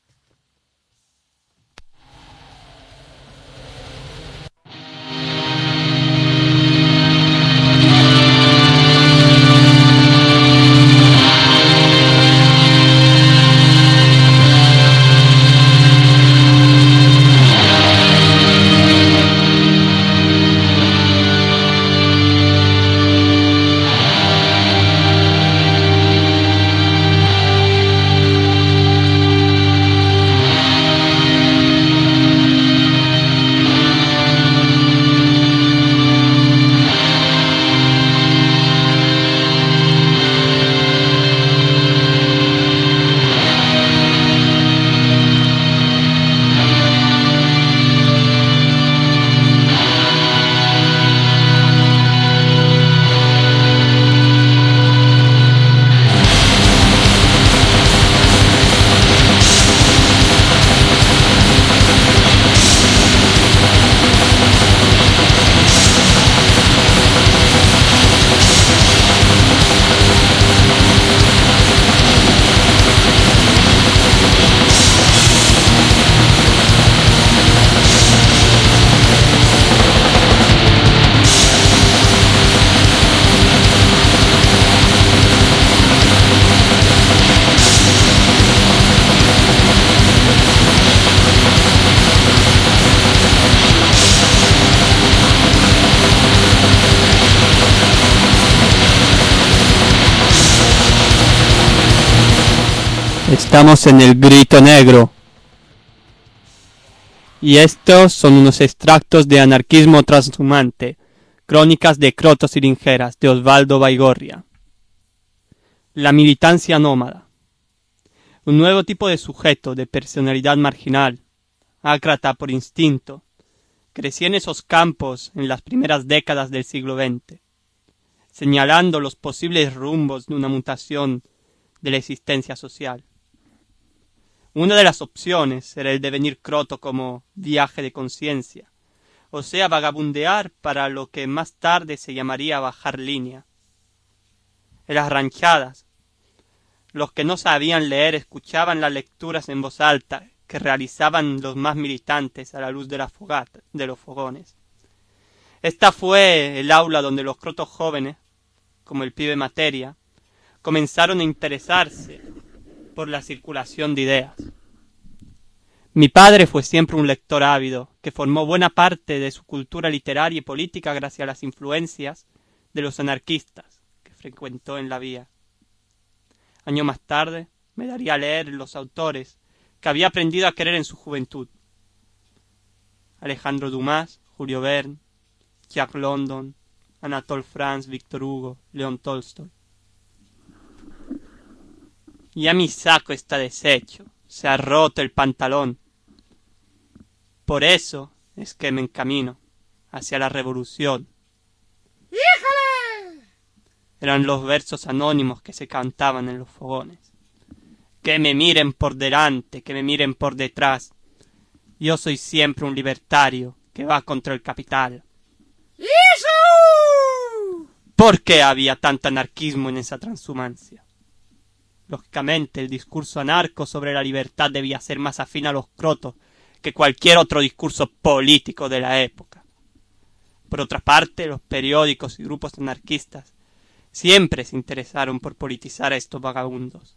S11: Estamos en el Grito Negro. Y estos son unos extractos de Anarquismo Transhumante, Crónicas de Crotos y Lingeras, de Osvaldo Baigorria. La militancia nómada. Un nuevo tipo de sujeto, de personalidad marginal, ácrata por instinto, crecía en esos campos en las primeras décadas del siglo XX, señalando los posibles rumbos de una mutación de la existencia social. Una de las opciones era el devenir croto como viaje de conciencia, o sea, vagabundear para lo que más tarde se llamaría bajar línea. En las ranchadas, los que no sabían leer escuchaban las lecturas en voz alta que realizaban los más militantes a la luz de la fogata, de los fogones. Esta fue el aula donde los crotos jóvenes, como el pibe Materia, comenzaron a interesarse por la circulación de ideas. Mi padre fue siempre un lector ávido, que formó buena parte de su cultura literaria y política gracias a las influencias de los anarquistas que frecuentó en la vía. Años más tarde me daría a leer los autores que había aprendido a querer en su juventud: Alejandro Dumas, Julio Verne, Jack London, Anatole France, Víctor Hugo, León Tolstoy. Ya mi saco está deshecho, se ha roto el pantalón. Por eso es que me encamino hacia la revolución. ¡Híjole! Eran los versos anónimos que se cantaban en los fogones. Que me miren por delante, que me miren por detrás. Yo soy siempre un libertario que va contra el capital. ¡Eso! ¿Por qué había tanto anarquismo en esa transhumancia? Lógicamente, el discurso anarco sobre la libertad debía ser más afín a los crotos que cualquier otro discurso político de la época. Por otra parte, los periódicos y grupos anarquistas siempre se interesaron por politizar a estos vagabundos.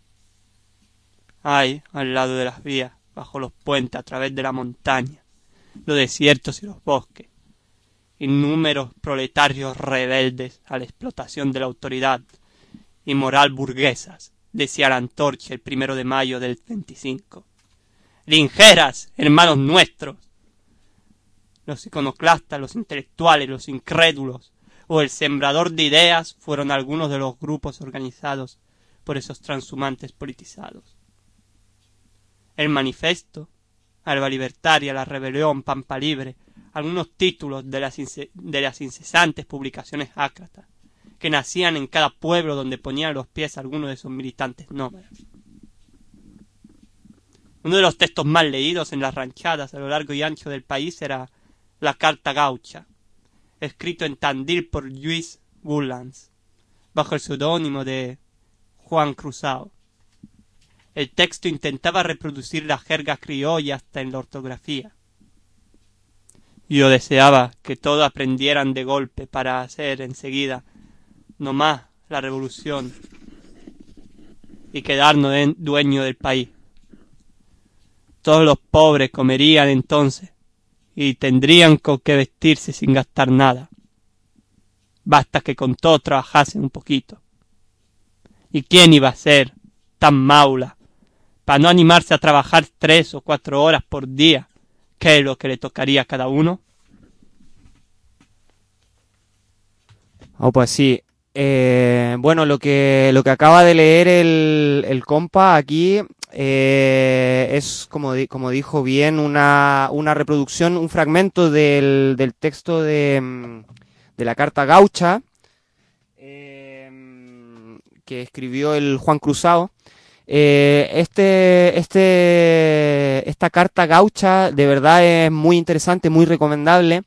S11: Hay, al lado de las vías, bajo los puentes, a través de la montaña, los desiertos y los bosques, innúmeros proletarios rebeldes a la explotación de la autoridad y moral burguesas, decía la Antorcha el 1 de mayo del 25. Lingeras, hermanos nuestros. Los iconoclastas, los intelectuales, los incrédulos o el sembrador de ideas fueron algunos de los grupos organizados por esos transhumantes politizados. El manifiesto, Alba Libertaria, la rebelión, Pampa Libre, algunos títulos de las incesantes publicaciones ácratas, que nacían en cada pueblo donde ponían los pies algunos de sus militantes nómadas. Uno de los textos más leídos en las ranchadas a lo largo y ancho del país era la Carta Gaucha, escrito en Tandil por Lluís Woodlands, bajo el seudónimo de Juan Cruzado. El texto intentaba reproducir la jerga criolla hasta en la ortografía. Yo deseaba que todos aprendieran de golpe para hacer enseguida nomás la revolución y quedarnos dueños del país. Todos los pobres comerían entonces y tendrían con qué vestirse sin gastar nada. Basta que con todo trabajasen un poquito. ¿Y quién iba a ser tan maula para no animarse a trabajar 3 o 4 horas por día, que es lo que le tocaría a cada uno?
S2: Oh, pues sí. Bueno, lo que acaba de leer el compa aquí es, como dijo bien, una reproducción, un fragmento del texto de la Carta Gaucha que escribió el Juan Cruzado. Esta Carta Gaucha de verdad es muy interesante, muy recomendable.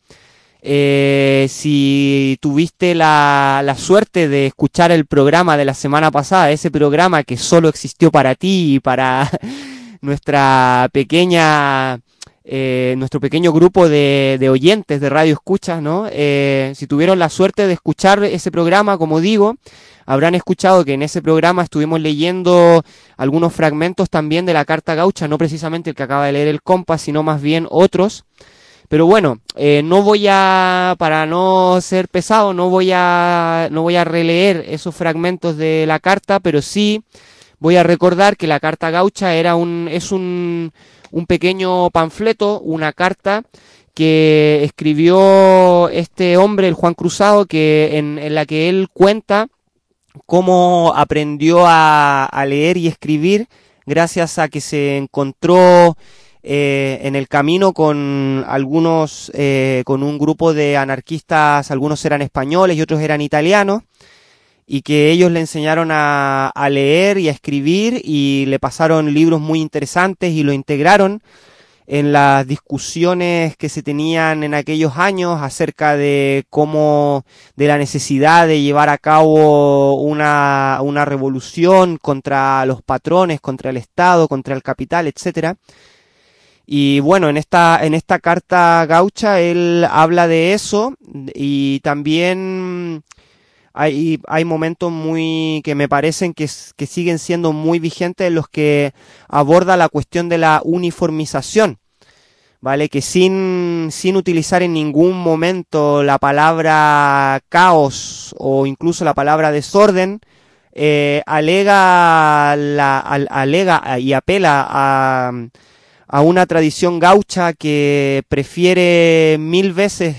S2: Si tuviste la suerte de escuchar el programa de la semana pasada, ese programa que solo existió para ti y para nuestro pequeño grupo de oyentes de Radio Escuchas, ¿no? Si tuvieron la suerte de escuchar ese programa, como digo, habrán escuchado que en ese programa estuvimos leyendo algunos fragmentos también de la Carta Gaucha, no precisamente el que acaba de leer el compa, sino más bien otros. Pero bueno, para no ser pesado, no voy a releer esos fragmentos de la carta, pero sí voy a recordar que la Carta Gaucha es un pequeño panfleto, una carta que escribió este hombre, el Juan Cruzado, en la que él cuenta cómo aprendió a leer y escribir gracias a que se encontró en el camino con un grupo de anarquistas, algunos eran españoles y otros eran italianos, y que ellos le enseñaron a leer y a escribir y le pasaron libros muy interesantes y lo integraron en las discusiones que se tenían en aquellos años acerca de la necesidad de llevar a cabo una revolución contra los patrones, contra el Estado, contra el capital, etcétera. Y bueno, en esta Carta Gaucha él habla de eso, y también hay momentos que me parecen que siguen siendo muy vigentes, en los que aborda la cuestión de la uniformización, ¿vale? Que sin utilizar en ningún momento la palabra caos o incluso la palabra desorden, alega y apela a una tradición gaucha que prefiere 1000 veces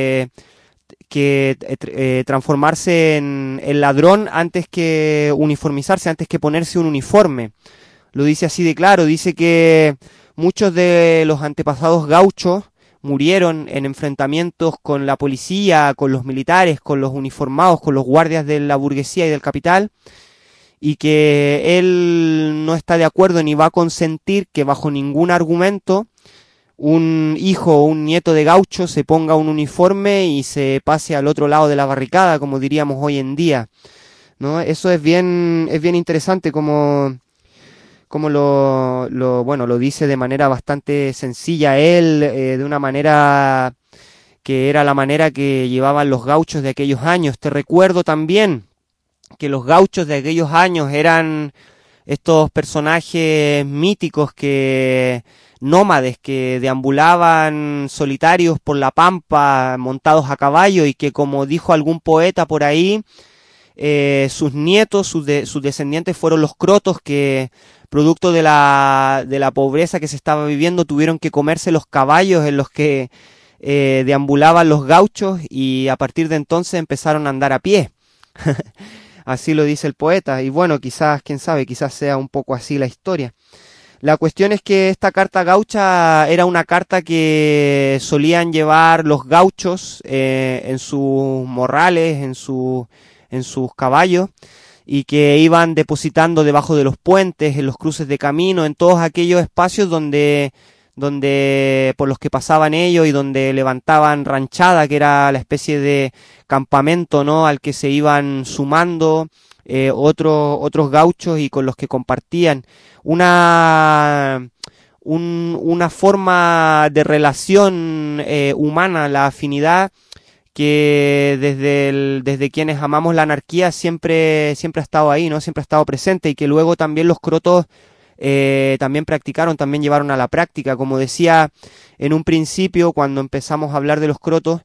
S2: transformarse en ladrón antes que uniformizarse, antes que ponerse un uniforme. Lo dice así de claro, dice que muchos de los antepasados gauchos murieron en enfrentamientos con la policía, con los militares, con los uniformados, con los guardias de la burguesía y del capital, y que él no está de acuerdo ni va a consentir que bajo ningún argumento un hijo o un nieto de gaucho se ponga un uniforme y se pase al otro lado de la barricada, como diríamos hoy en día, ¿no? Eso es bien interesante como lo dice de manera bastante sencilla él, de una manera que era la manera que llevaban los gauchos de aquellos años. Te recuerdo también que los gauchos de aquellos años eran estos personajes míticos nómades que deambulaban solitarios por la pampa, montados a caballo, y que, como dijo algún poeta por ahí, sus nietos, sus descendientes fueron los crotos que, producto de la pobreza que se estaba viviendo, tuvieron que comerse los caballos en los que deambulaban los gauchos, y a partir de entonces empezaron a andar a pie. Así lo dice el poeta, y bueno, quizás, quién sabe, quizás sea un poco así la historia. La cuestión es que esta carta gaucha era una carta que solían llevar los gauchos en sus morrales, en sus caballos, y que iban depositando debajo de los puentes, en los cruces de camino, en todos aquellos espacios donde por los que pasaban ellos y donde levantaban ranchada, que era la especie de campamento, ¿no?, al que se iban sumando otros gauchos y con los que compartían una forma de relación humana, la afinidad, que desde quienes amamos la anarquía siempre ha estado ahí, ¿no? Siempre ha estado presente, y que luego también los crotos también practicaron, también llevaron a la práctica. Como decía en un principio, cuando empezamos a hablar de los crotos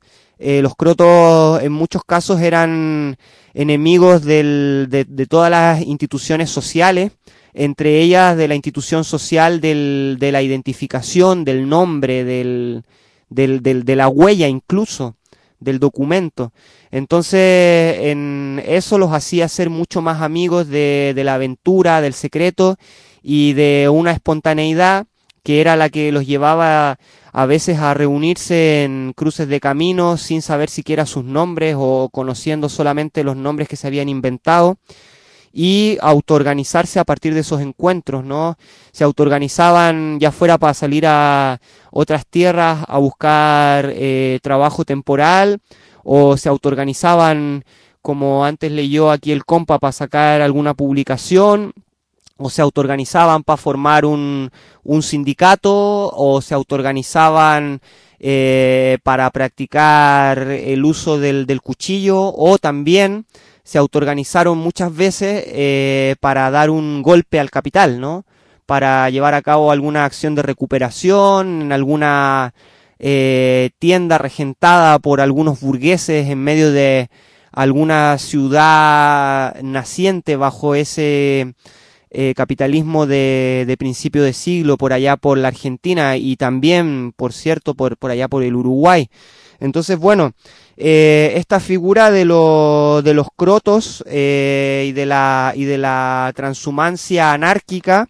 S2: en muchos casos eran enemigos de todas las instituciones sociales, entre ellas de la institución social de la identificación, del nombre, de la huella incluso, del documento. Entonces, en eso los hacía ser mucho más amigos de la aventura, del secreto y de una espontaneidad que era la que los llevaba a veces a reunirse en cruces de caminos sin saber siquiera sus nombres o conociendo solamente los nombres que se habían inventado, y autoorganizarse a partir de esos encuentros, ¿no? Se autoorganizaban ya fuera para salir a otras tierras a buscar trabajo temporal, o se autoorganizaban, como antes leyó aquí el compa, para sacar alguna publicación, o se autoorganizaban para formar un sindicato, o se autoorganizaban para practicar el uso del cuchillo, o también se autoorganizaron muchas veces para dar un golpe al capital, ¿no? Para llevar a cabo alguna acción de recuperación en alguna tienda regentada por algunos burgueses en medio de alguna ciudad naciente bajo ese capitalismo de principio de siglo, por allá por la Argentina, y también, por cierto, por allá por el Uruguay. Entonces, bueno, esta figura de los crotos y de la transhumancia anárquica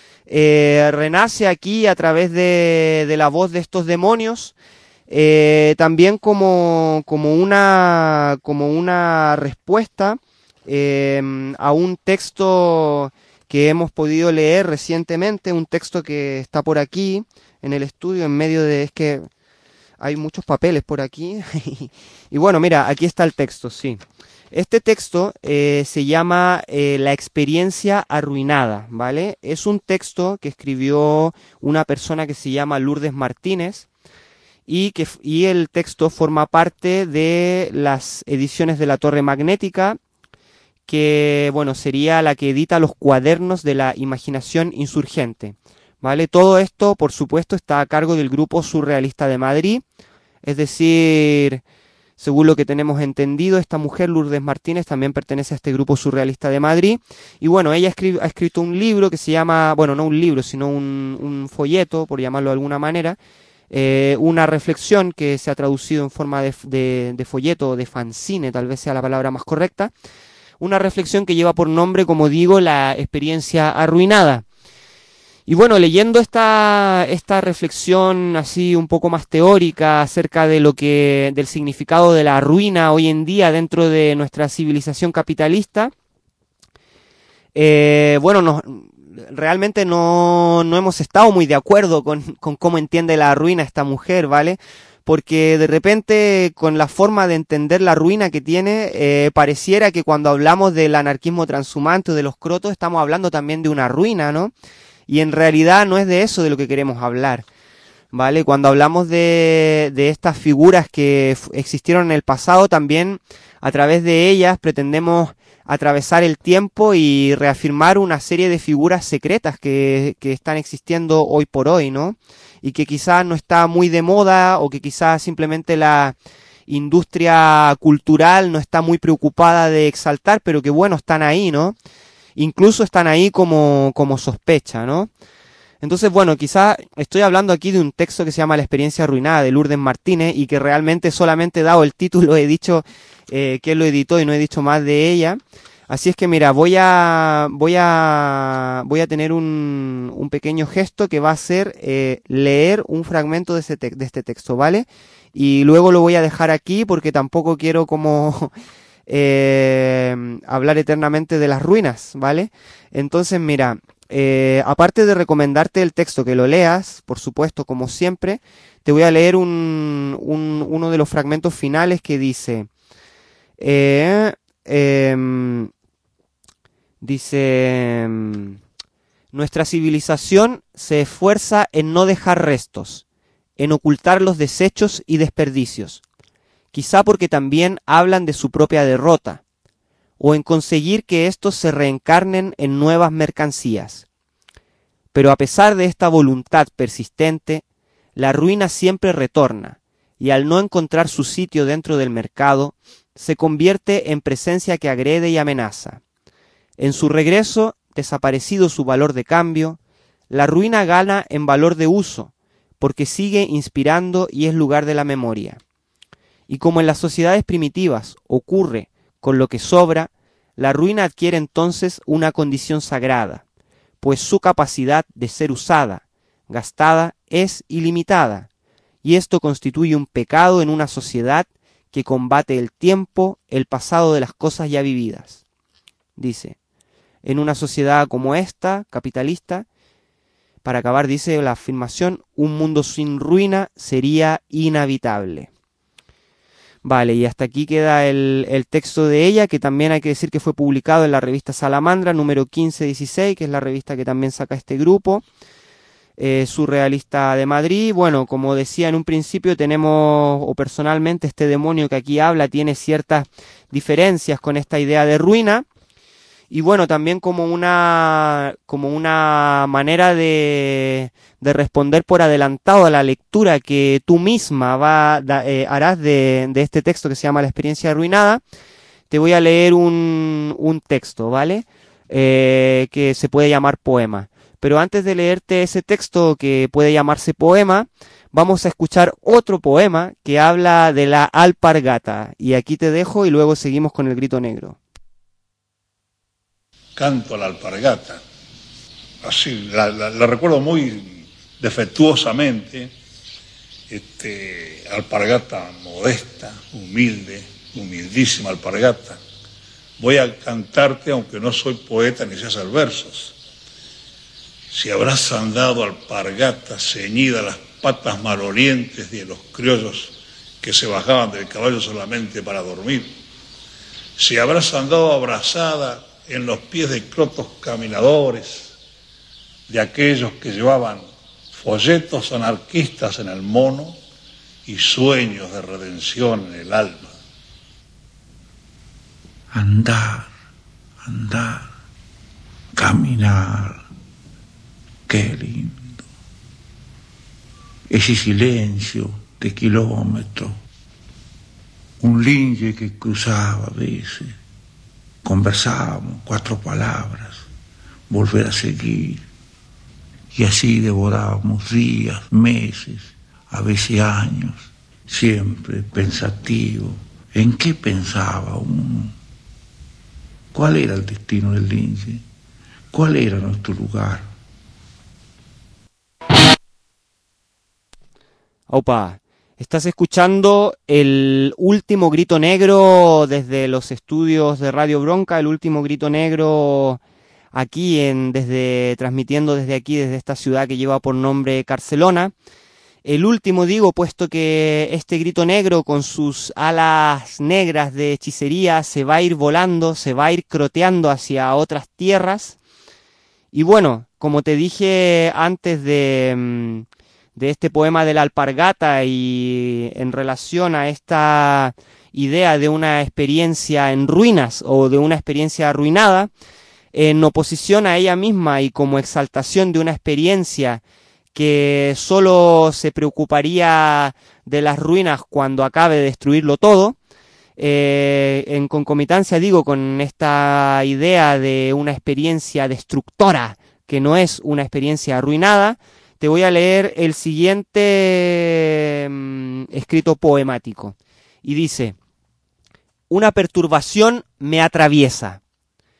S2: renace aquí a través de la voz de estos demonios, también como una respuesta a un texto que hemos podido leer recientemente, un texto que está por aquí en el estudio, en medio de... es que hay muchos papeles por aquí. Y bueno, mira, aquí está el texto, sí. Este texto se llama La experiencia arruinada, ¿vale? Es un texto que escribió una persona que se llama Lourdes Martínez, y el texto forma parte de las ediciones de La Torre Magnética, que, bueno, sería la que edita los cuadernos de la imaginación insurgente, ¿vale? Todo esto, por supuesto, está a cargo del Grupo Surrealista de Madrid, es decir, según lo que tenemos entendido, esta mujer, Lourdes Martínez, también pertenece a este Grupo Surrealista de Madrid, y bueno, ella ha escrito un libro que se llama, bueno, no un libro, sino un folleto, por llamarlo de alguna manera, una reflexión que se ha traducido en forma de folleto, o de fanzine, tal vez sea la palabra más correcta, una reflexión que lleva por nombre, como digo, La experiencia arruinada. Y bueno, leyendo esta reflexión así un poco más teórica acerca de del significado de la ruina hoy en día dentro de nuestra civilización capitalista, realmente no hemos estado muy de acuerdo con cómo entiende la ruina esta mujer, ¿vale? Porque de repente, con la forma de entender la ruina que tiene, pareciera que cuando hablamos del anarquismo transhumante o de los crotos, estamos hablando también de una ruina, ¿no? Y en realidad no es de eso de lo que queremos hablar, ¿vale? Cuando hablamos de estas figuras que existieron en el pasado, también a través de ellas pretendemos atravesar el tiempo y reafirmar una serie de figuras secretas que están existiendo hoy por hoy, ¿no? Y que quizás no está muy de moda, o que quizás simplemente la industria cultural no está muy preocupada de exaltar, pero que bueno, están ahí, ¿no? Incluso están ahí como sospecha, ¿no? Entonces, bueno, quizás estoy hablando aquí de un texto que se llama La experiencia arruinada, de Lourdes Martínez, y que realmente solamente dado el título he dicho quién lo editó y no he dicho más de ella. Así es que mira, voy a tener un pequeño gesto que va a ser leer un fragmento de este texto, ¿vale? Y luego lo voy a dejar aquí porque tampoco quiero como hablar eternamente de las ruinas, ¿vale? Entonces mira, aparte de recomendarte el texto que lo leas, por supuesto, como siempre, te voy a leer uno de los fragmentos finales que dice... nuestra civilización se esfuerza en no dejar restos, en ocultar los desechos y desperdicios, quizá porque también hablan de su propia derrota, o en conseguir que éstos se reencarnen en nuevas mercancías. Pero a pesar de esta voluntad persistente, la ruina siempre retorna, y al no encontrar su sitio dentro del mercado, se convierte en presencia que agrede y amenaza. En su regreso, desaparecido su valor de cambio, la ruina gana en valor de uso, porque sigue inspirando y es lugar de la memoria. Y como en las sociedades primitivas ocurre con lo que sobra, la ruina adquiere entonces una condición sagrada, pues su capacidad de ser usada, gastada, es ilimitada, y esto constituye un pecado en una sociedad que combate el tiempo, el pasado de las cosas ya vividas. Dice, en una sociedad como esta, capitalista, para acabar, dice la afirmación, un mundo sin ruina sería inhabitable. Vale, y hasta aquí queda el texto de ella, que también hay que decir que fue publicado en la revista Salamandra, número 1516, que es la revista que también saca este grupo, surrealista de Madrid. Bueno, como decía en un principio, tenemos, o personalmente, este demonio que aquí habla tiene ciertas diferencias con esta idea de ruina, y bueno, también como una manera de responder por adelantado a la lectura que tú misma harás de este texto que se llama La experiencia arruinada. Te voy a leer un texto, ¿vale? Que se puede llamar poema. Pero antes de leerte ese texto que puede llamarse poema, vamos a escuchar otro poema que habla de la alpargata. Y aquí te dejo y luego seguimos con el grito negro.
S7: Canto a la alpargata, así, la recuerdo muy defectuosamente, alpargata modesta, humilde, humildísima alpargata. Voy a cantarte aunque no soy poeta ni sé hacer versos. Si habrás andado alpargata ceñida a las patas malolientes de los criollos que se bajaban del caballo solamente para dormir. Si habrás andado abrazada en los pies de crotos caminadores, de aquellos que llevaban folletos anarquistas en el mono y sueños de redención en el alma.
S12: Andar, andar, caminar, qué lindo. Ese silencio de kilómetros, un lince que cruzaba a veces. Conversábamos 4 palabras, volver a seguir, y así devorábamos días, meses, a veces años, siempre pensativo. ¿En qué pensaba uno? ¿Cuál era el destino del lince? ¿Cuál era nuestro lugar?
S2: Opa, estás escuchando el último grito negro desde los estudios de Radio Bronca, el último grito negro aquí transmitiendo desde aquí, desde esta ciudad que lleva por nombre Barcelona. El último, digo, puesto que este grito negro con sus alas negras de hechicería se va a ir volando, se va a ir croteando hacia otras tierras. Y bueno, como te dije antes de este poema de la alpargata y en relación a esta idea de una experiencia en ruinas o de una experiencia arruinada, en oposición a ella misma y como exaltación de una experiencia que solo se preocuparía de las ruinas cuando acabe de destruirlo todo, en concomitancia, digo, con esta idea de una experiencia destructora que no es una experiencia arruinada, te voy a leer el siguiente escrito poemático. Y dice: una perturbación me atraviesa.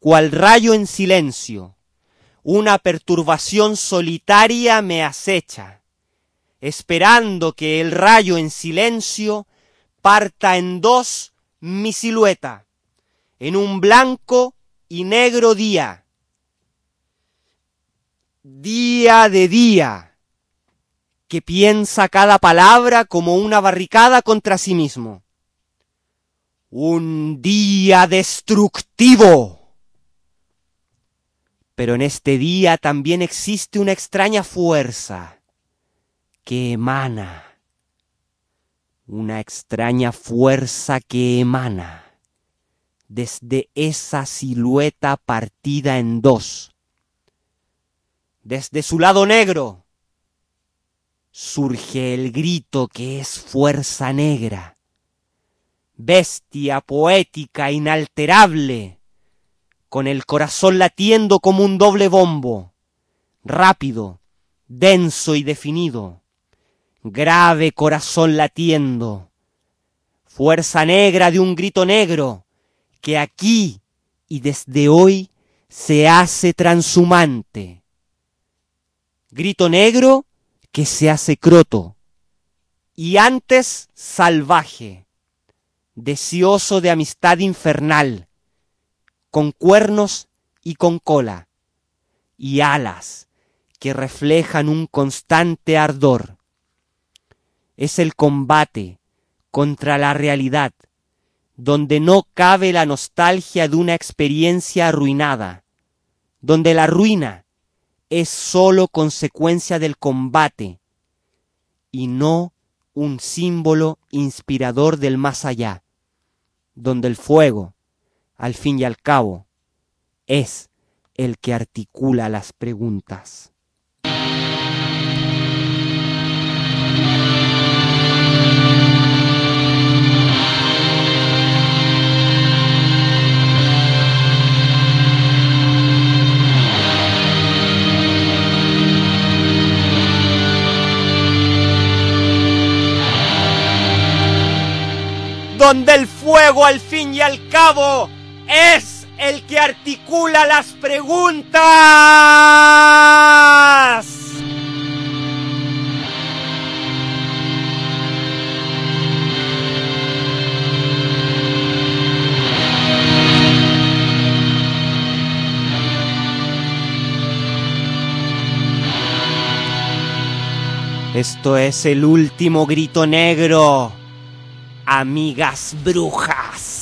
S2: cual rayo en silencio, una perturbación solitaria me acecha, esperando que el rayo en silencio parta en dos mi silueta, en un blanco y negro día. Día de día, que piensa cada palabra como una barricada contra sí mismo. Un día destructivo. Pero en este día también existe una extraña fuerza que emana. Una extraña fuerza que emana desde esa silueta partida en dos. Desde su lado negro surge el grito que es fuerza negra, bestia poética inalterable, con el corazón latiendo como un doble bombo, rápido, denso y definido, grave corazón latiendo, fuerza negra de un grito negro que aquí y desde hoy se hace transhumante. Grito negro que se hace croto y antes salvaje, deseoso de amistad infernal, con cuernos y con cola, y alas que reflejan un constante ardor. Es el combate contra la realidad, donde no cabe la nostalgia de una experiencia arruinada, donde la ruina es sólo consecuencia del combate y no un símbolo inspirador del más allá, donde el fuego, al fin y al cabo, es el que articula las preguntas. Donde el fuego al fin y al cabo es el que articula las preguntas. Esto es el último grito negro, amigas brujas.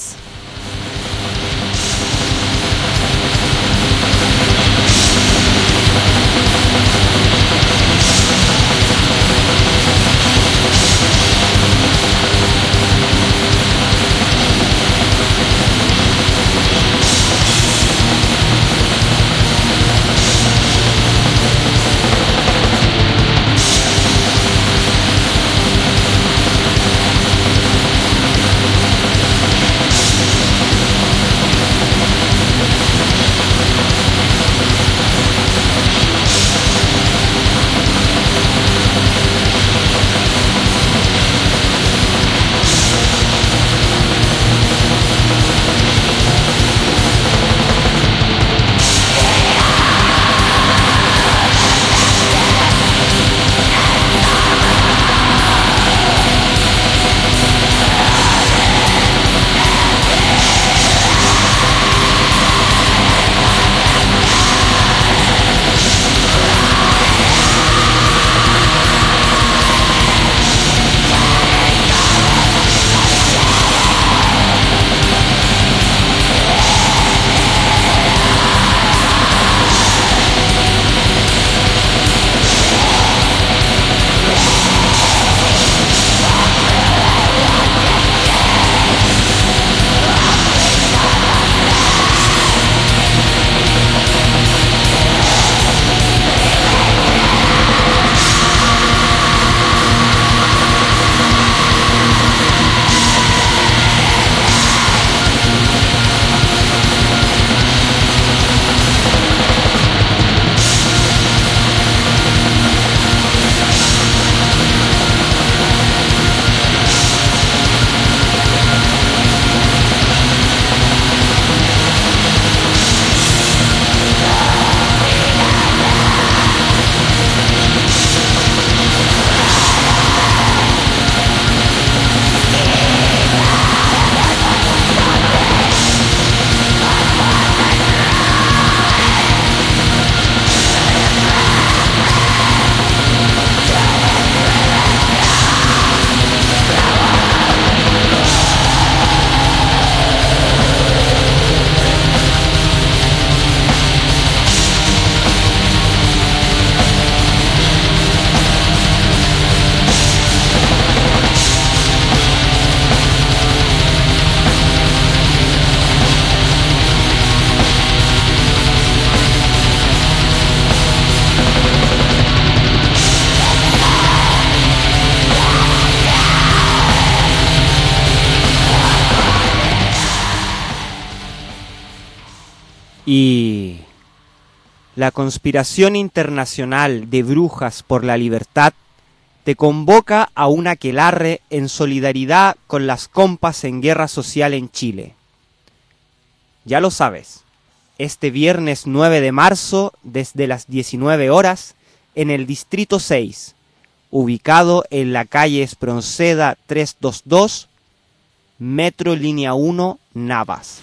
S2: Y la conspiración internacional de brujas por la libertad te convoca a un aquelarre en solidaridad con las compas en guerra social en Chile. Ya lo sabes, este viernes 9 de marzo, desde las 19 horas, en el Distrito 6, ubicado en la calle Espronceda 322, Metro Línea 1, Navas.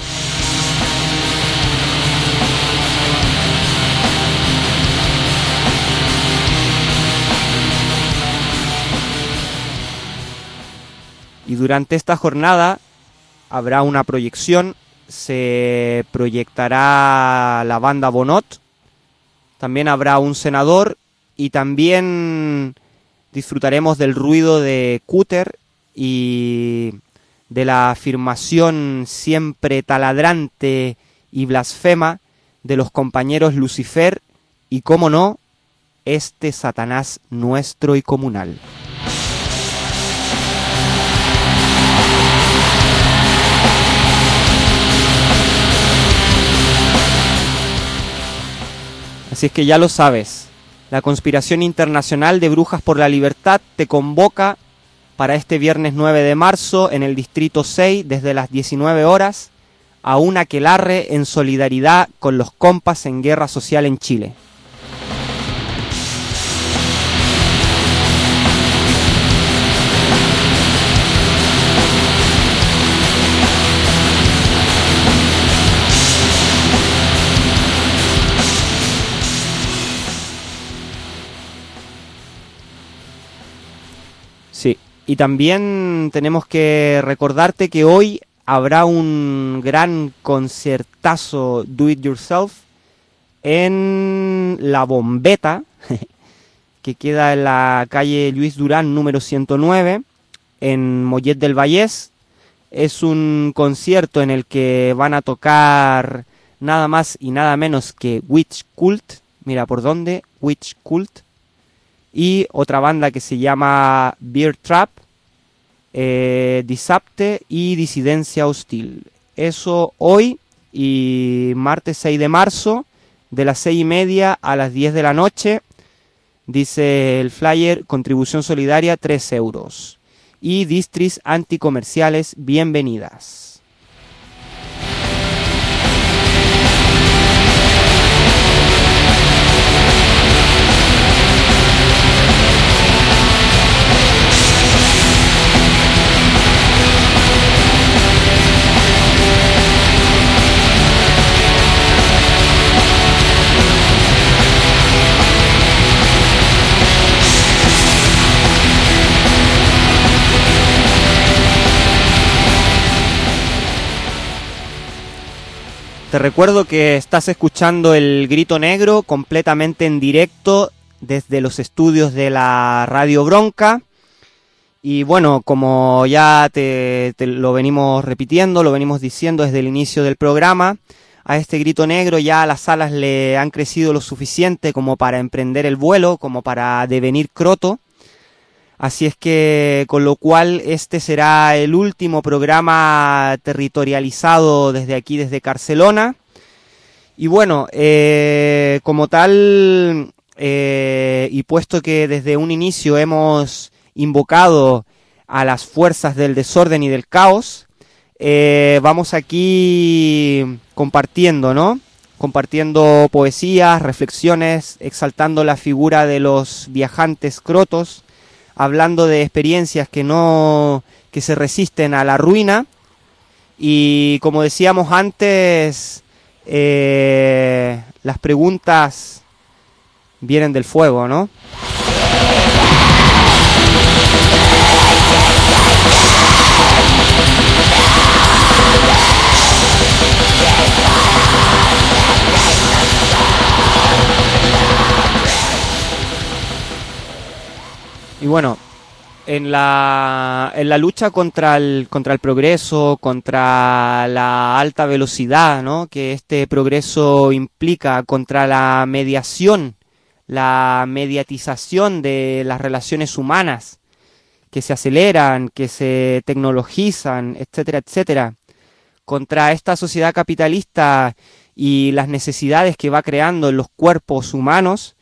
S2: Y durante esta jornada habrá una proyección, se proyectará la banda Bonot, también habrá un senador y también disfrutaremos del ruido de cúter y de la afirmación siempre taladrante y blasfema de los compañeros Lucifer y, cómo no, este Satanás nuestro y comunal. Así es que ya lo sabes, la conspiración internacional de Brujas por la Libertad te convoca para este viernes 9 de marzo en el Distrito 6 desde las 19 horas a un aquelarre en solidaridad con los compas en guerra social en Chile. Sí, y también tenemos que recordarte que hoy habrá un gran concertazo do it yourself en La Bombeta, que queda en la calle Luis Durán número 109, en Mollet del Vallés. Es un concierto en el que van a tocar nada más y nada menos que Witch Cult, mira por dónde, Witch Cult, y otra banda que se llama Beer Trap, Disapte y Disidencia Hostil. Eso hoy y martes 6 de marzo, de las 6:30 a las 10 de la noche. Dice el flyer, contribución solidaria 3 euros. Y distris anticomerciales, bienvenidas. Te recuerdo que estás escuchando El Grito Negro completamente en directo desde los estudios de la Radio Bronca. Y bueno, como ya te lo venimos repitiendo, lo venimos diciendo desde el inicio del programa, a este Grito Negro ya las alas le han crecido lo suficiente como para emprender el vuelo, como para devenir croto. Así es que, con lo cual, este será el último programa territorializado desde aquí, desde Barcelona. Y bueno, como tal, y puesto que desde un inicio hemos invocado a las fuerzas del desorden y del caos, vamos aquí compartiendo, ¿no? Compartiendo poesías, reflexiones, exaltando la figura de los viajantes crotos, hablando de experiencias que se resisten a la ruina. Y como decíamos antes, las preguntas vienen del fuego, ¿no? Y bueno, en la lucha contra el progreso, contra la alta velocidad, ¿no?, que este progreso implica, contra la mediación, la mediatización de las relaciones humanas, que se aceleran, que se tecnologizan, etcétera, etcétera, contra esta sociedad capitalista y las necesidades que va creando en los cuerpos humanos,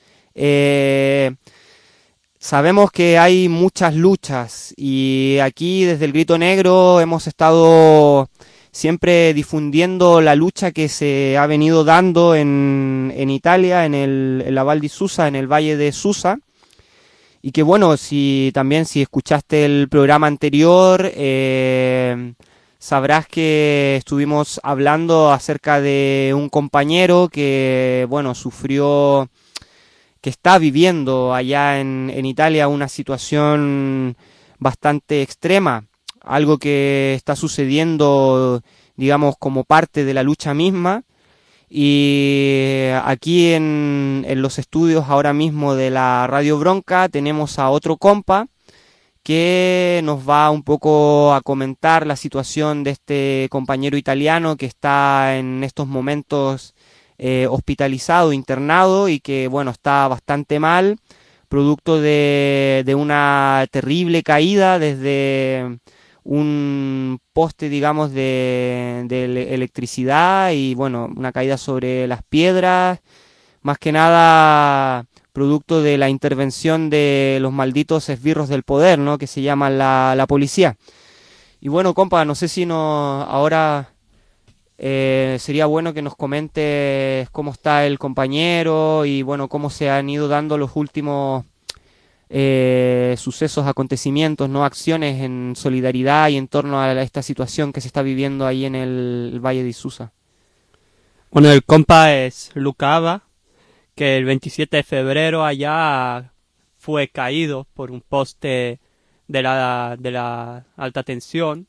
S2: sabemos que hay muchas luchas, y aquí desde el Grito Negro hemos estado siempre difundiendo la lucha que se ha venido dando en Italia, en la Val di Susa, en el Valle de Susa. Y que bueno, si escuchaste el programa anterior, sabrás que estuvimos hablando acerca de un compañero que, bueno, que está viviendo allá en Italia una situación bastante extrema, algo que está sucediendo, digamos, como parte de la lucha misma. Y aquí en los estudios ahora mismo de la Radio Bronca tenemos a otro compa que nos va un poco a comentar la situación de este compañero italiano que está en estos momentos hospitalizado, internado, y que bueno, está bastante mal, producto de una terrible caída desde un poste, digamos, de electricidad, y bueno, una caída sobre las piedras, más que nada producto de la intervención de los malditos esbirros del poder, ¿no?, que se llaman la policía. Y bueno, compa, no sé si ahora sería bueno que nos comentes cómo está el compañero y bueno, cómo se han ido dando los últimos sucesos, acontecimientos, no acciones en solidaridad y en torno a esta situación que se está viviendo ahí en el Valle de Susa.
S11: Bueno, el compa es Luca Ava, que el 27 de febrero allá fue caído por un poste de la alta tensión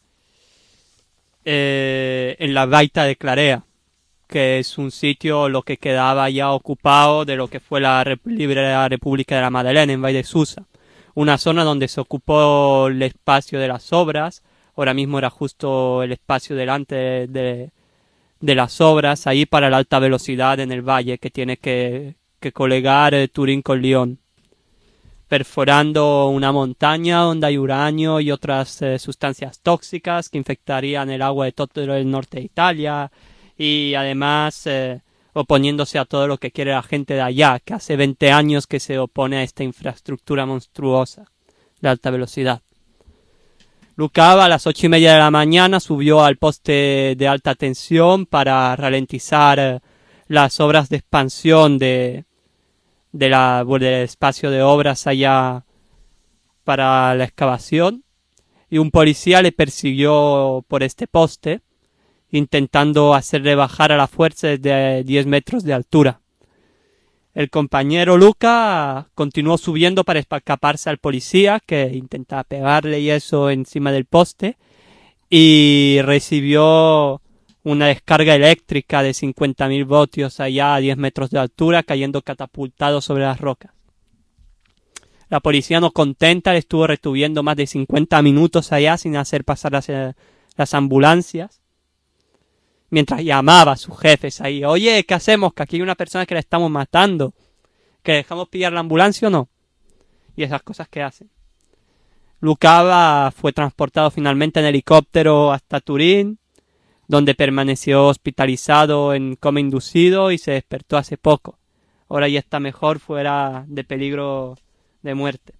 S11: en la Baita de Clarea, que es un sitio lo que quedaba ya ocupado de lo que fue la Libre República de la Madeleine en Valle de Susa, una zona donde se ocupó el espacio de las obras. Ahora mismo era justo el espacio delante de las obras ahí para la alta velocidad en el valle, que tiene que colegar Turín con Lyon, perforando una montaña donde hay uranio y otras sustancias tóxicas que infectarían el agua de todo el norte de Italia, y además oponiéndose a todo lo que quiere la gente de allá, que hace 20 años que se opone a esta infraestructura monstruosa de alta velocidad. Luca Ava a las 8:30 de la mañana subió al poste de alta tensión para ralentizar las obras de expansión del espacio de obras allá para la excavación, y un policía le persiguió por este poste, intentando hacerle bajar a la fuerza desde 10 metros de altura. El compañero Luca continuó subiendo para escaparse al policía, que intentaba pegarle y eso encima del poste, y recibió una descarga eléctrica de 50.000 voltios allá a 10 metros de altura, cayendo catapultado sobre las rocas. La policía, no contenta, le estuvo retuviendo más de 50 minutos allá sin hacer pasar las ambulancias, mientras llamaba a sus jefes ahí: oye, ¿qué hacemos? Que aquí hay una persona que la estamos matando, ¿que dejamos pillar la ambulancia o no? Y esas cosas que hacen. Luca Ava fue transportado finalmente en helicóptero hasta Turín, donde permaneció hospitalizado en coma inducido y se despertó hace poco. Ahora ya está mejor, fuera de peligro de muerte.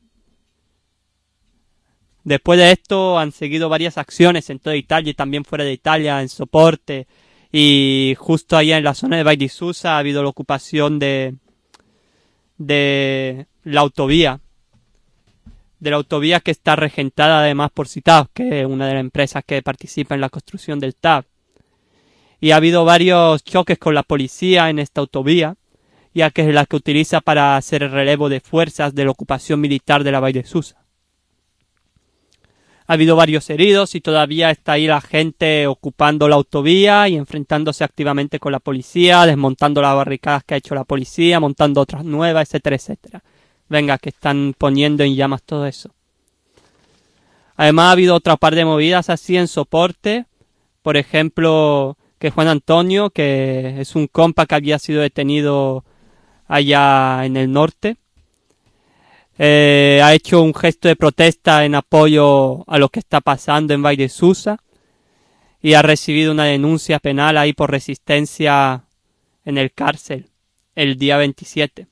S11: Después de esto han seguido varias acciones en toda Italia y también fuera de Italia en soporte, y justo allá en la zona de Valle di Susa ha habido la ocupación de la autovía, que está regentada además por CITAV, que es una de las empresas que participa en la construcción del TAV. Y ha habido varios choques con la policía en esta autovía, ya que es la que utiliza para hacer el relevo de fuerzas de la ocupación militar de la Valle de Susa. Ha habido varios heridos y todavía está ahí la gente ocupando la autovía y enfrentándose activamente con la policía, desmontando las barricadas que ha hecho la policía, montando otras nuevas, etcétera, etcétera. Venga, que están poniendo en llamas todo eso. Además ha habido otra par de movidas así en soporte. Por ejemplo, que Juan Antonio, que es un compa que había sido detenido allá en el norte, ha hecho un gesto de protesta en apoyo a lo que está pasando en Valle de Susa, y ha recibido una denuncia penal ahí por resistencia en el cárcel el día 27.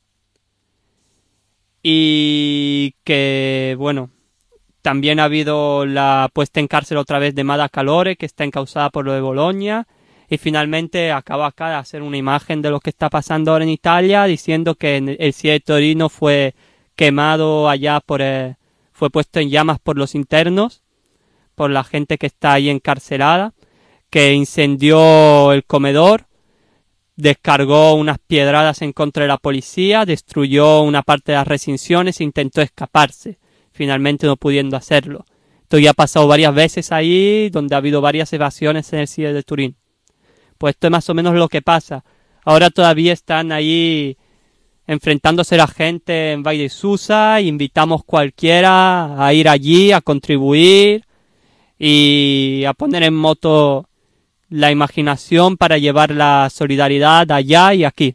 S11: Y que, bueno, también ha habido la puesta en cárcel otra vez de Mada Calore, que está encausada por lo de Bolonia. Y finalmente acaba acá de hacer una imagen de lo que está pasando ahora en Italia, diciendo que el CIE de Torino fue quemado allá fue puesto en llamas por los internos, por la gente que está ahí encarcelada, que incendió el comedor, descargó unas piedradas en contra de la policía, destruyó una parte de las recinciones e intentó escaparse, finalmente no pudiendo hacerlo. Esto ya ha pasado varias veces ahí, donde ha habido varias evasiones en el CIE de Turín. Pues esto es más o menos lo que pasa. Ahora todavía están ahí enfrentándose la gente en Valle de Susa, invitamos cualquiera a ir allí, a contribuir y a poner en moto la imaginación para llevar la solidaridad allá y aquí.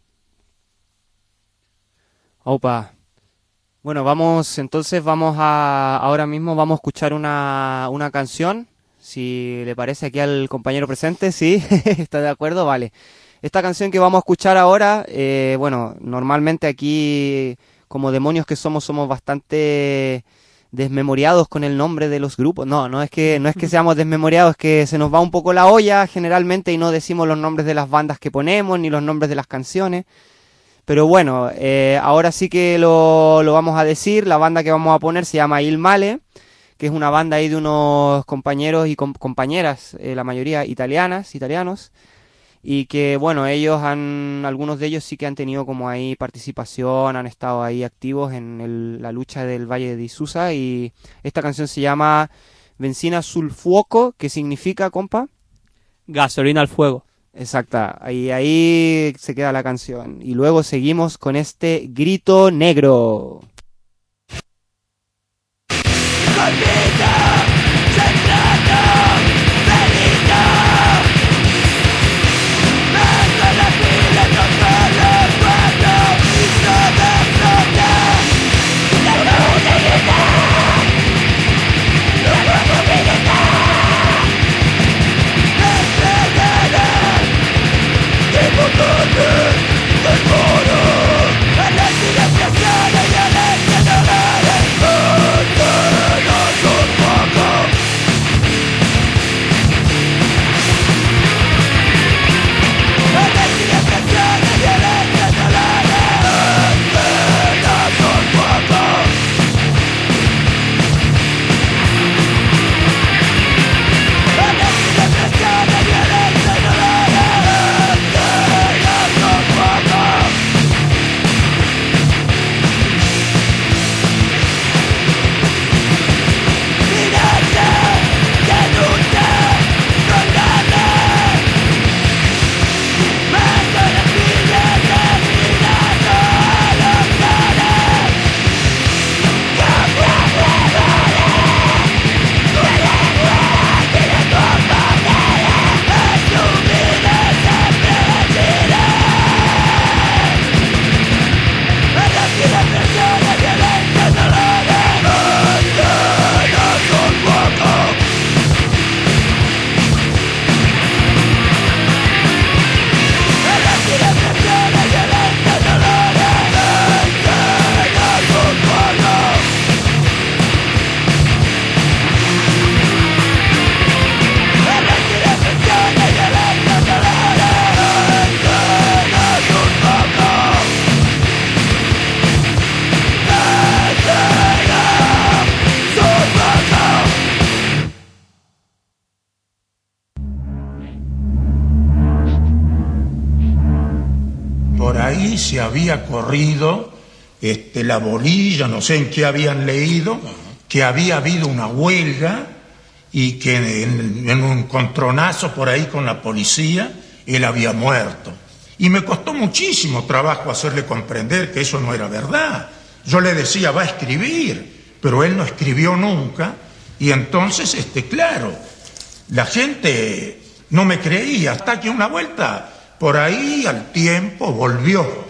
S2: Opa. Bueno, ahora mismo vamos a escuchar una canción. Si le parece aquí al compañero presente, ¿sí? ¿Está de acuerdo? Vale. Esta canción que vamos a escuchar ahora, bueno, normalmente aquí, como demonios que somos bastante desmemoriados con el nombre de los grupos. No es que seamos desmemoriados, es que se nos va un poco la olla generalmente y no decimos los nombres de las bandas que ponemos, ni los nombres de las canciones. Pero bueno, ahora sí que lo vamos a decir. La banda que vamos a poner se llama Il Male, que es una banda ahí de unos compañeros y compañeras, la mayoría italianos, y que bueno, algunos de ellos sí que han tenido como ahí participación, han estado ahí activos en la lucha del Valle di Susa, y esta canción se llama Benzina sul fuoco, que significa, compa,
S11: gasolina al fuego.
S2: Exacta, ahí se queda la canción, y luego seguimos con este grito negro.
S8: Se había corrido la bolilla, no sé en qué habían leído, que había habido una huelga y que en un encontronazo por ahí con la policía él había muerto. Y me costó muchísimo trabajo hacerle comprender que eso no era verdad. Yo le decía, va a escribir, pero él no escribió nunca, y entonces, claro, la gente no me creía, hasta que una vuelta por ahí al tiempo volvió.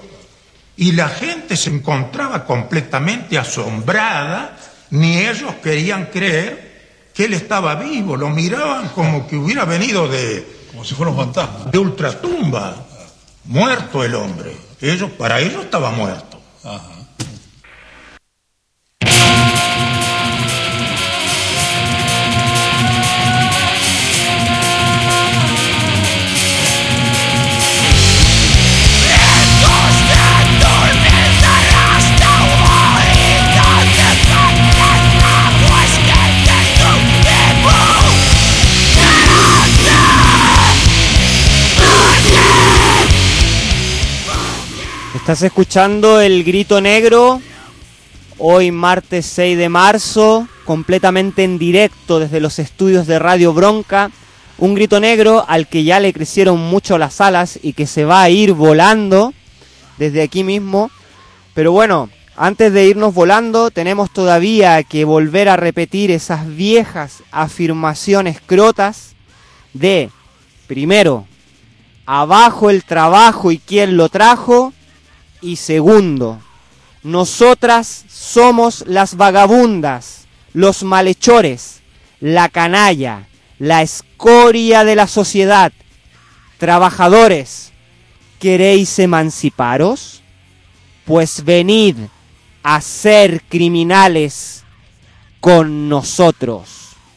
S8: Y la gente se encontraba completamente asombrada, ni ellos querían creer que él estaba vivo, lo miraban como que hubiera venido
S13: como si fuera un fantasma,
S8: de ultratumba, muerto el hombre. Para ellos estaba muerto.
S13: Ajá.
S2: Estás escuchando El Grito Negro, hoy martes 6 de marzo, completamente en directo desde los estudios de Radio Bronca. Un grito negro al que ya le crecieron mucho las alas y que se va a ir volando desde aquí mismo. Pero bueno, antes de irnos volando tenemos todavía que volver a repetir esas viejas afirmaciones crotas de, primero, abajo el trabajo y quién lo trajo. Y segundo, nosotras somos las vagabundas, los malhechores, la canalla, la escoria de la sociedad. Trabajadores, ¿queréis emanciparos? Pues venid a ser criminales con nosotros.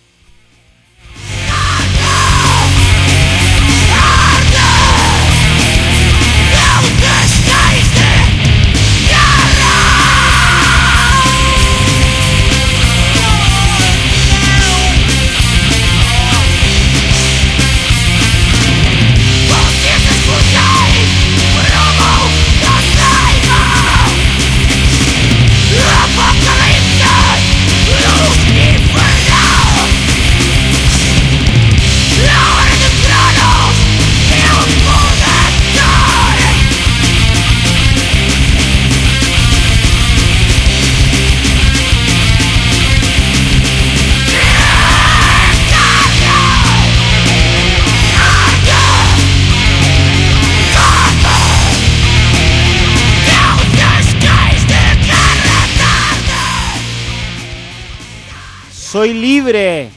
S2: Soy libre.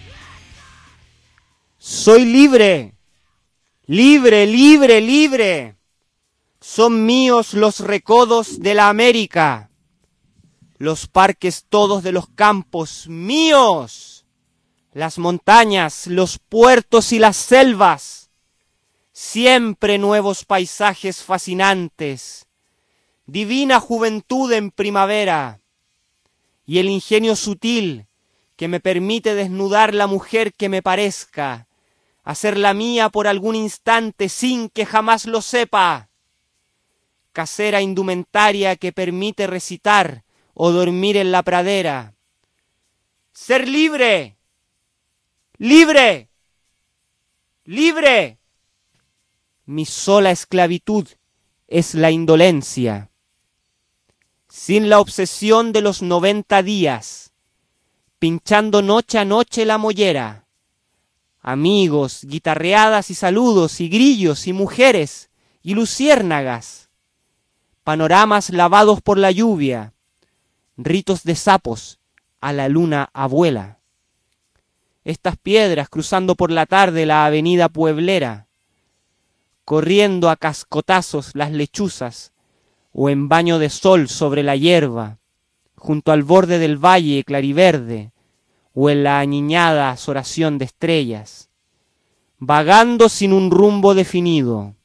S2: Soy libre. Libre, libre, libre. Son míos los recodos de la América. Los parques todos de los campos, míos. Las montañas, los puertos y las selvas. Siempre nuevos paisajes fascinantes. Divina juventud en primavera. Y el ingenio sutil que me permite desnudar la mujer que me parezca, hacerla mía por algún instante sin que jamás lo sepa. Casera indumentaria que permite recitar o dormir en la pradera. Ser libre, libre, libre. Mi sola esclavitud es la indolencia. Sin la obsesión de los 90 días, pinchando noche a noche la mollera. Amigos, guitarreadas y saludos, y grillos, y mujeres, y luciérnagas. Panoramas lavados por la lluvia, ritos de sapos a la luna abuela. Estas piedras cruzando por la tarde la avenida pueblera, corriendo a cascotazos las lechuzas, o en baño de sol sobre la hierba, junto al borde del valle clariverde, o en la aniñada azoración de estrellas, vagando sin un rumbo definido.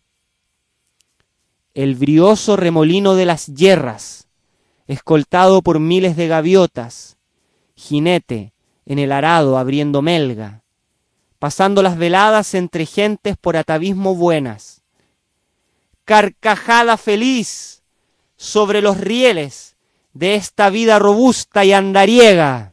S2: El brioso remolino de las yerras, escoltado por miles de gaviotas, jinete en el arado abriendo melga, pasando las veladas entre gentes por atavismo buenas. Carcajada feliz sobre los rieles de esta vida robusta y andariega.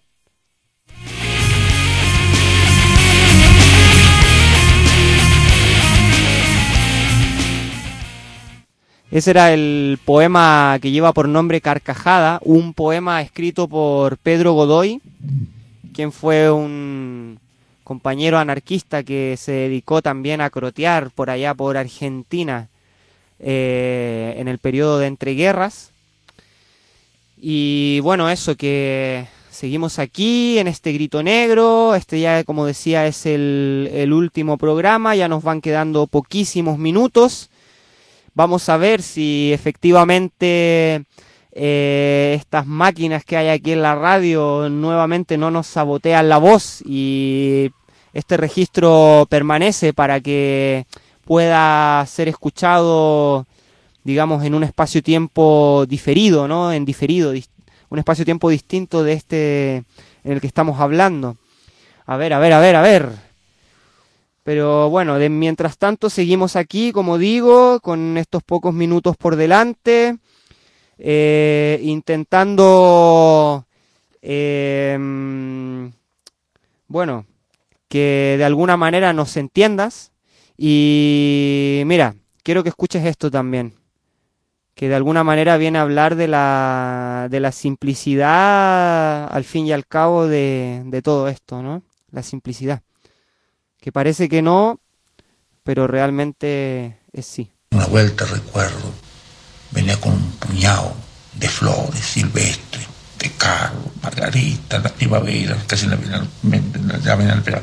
S2: Ese era el poema que lleva por nombre Carcajada, un poema escrito por Pedro Godoy, quien fue un compañero anarquista que se dedicó también a crotear por allá por Argentina en el periodo de entreguerras. Y bueno, eso, que seguimos aquí en este Grito Negro. Este ya, como decía, es el último programa. Ya nos van quedando poquísimos minutos. Vamos a ver si efectivamente estas máquinas que hay aquí en la radio nuevamente no nos sabotean la voz y este registro permanece para que pueda ser escuchado, digamos, en un espacio-tiempo diferido, ¿no? En diferido, un espacio-tiempo distinto de este en el que estamos hablando. A ver. Pero bueno, mientras tanto seguimos aquí, como digo, con estos pocos minutos por delante, intentando, bueno, que de alguna manera nos entiendas. Y mira, quiero que escuches esto también, que de alguna manera viene a hablar de la simplicidad, al fin y al cabo, de todo esto, ¿no? La simplicidad, que parece que no, pero realmente es sí.
S7: Una vuelta recuerdo, venía con un puñado de flores silvestres, de cardo, margarita, la primavera, casi en la verano.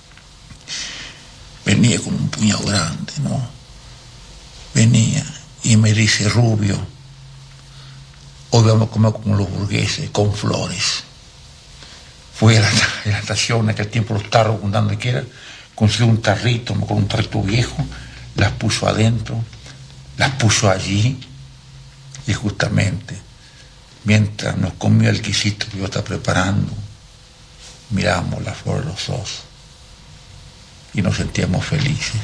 S7: Venía con un puñado grande, ¿no? Venía y me dice: Rubio, hoy vamos a comer como los burgueses, con flores. Fue a la estación, en aquel tiempo los tarros, donde quiera, consiguió un tarrito, con un tarrito viejo, las puso adentro, las puso allí, y justamente, mientras nos comía el guisito que yo estaba preparando, miramos la flor de los ojos y nos sentíamos felices.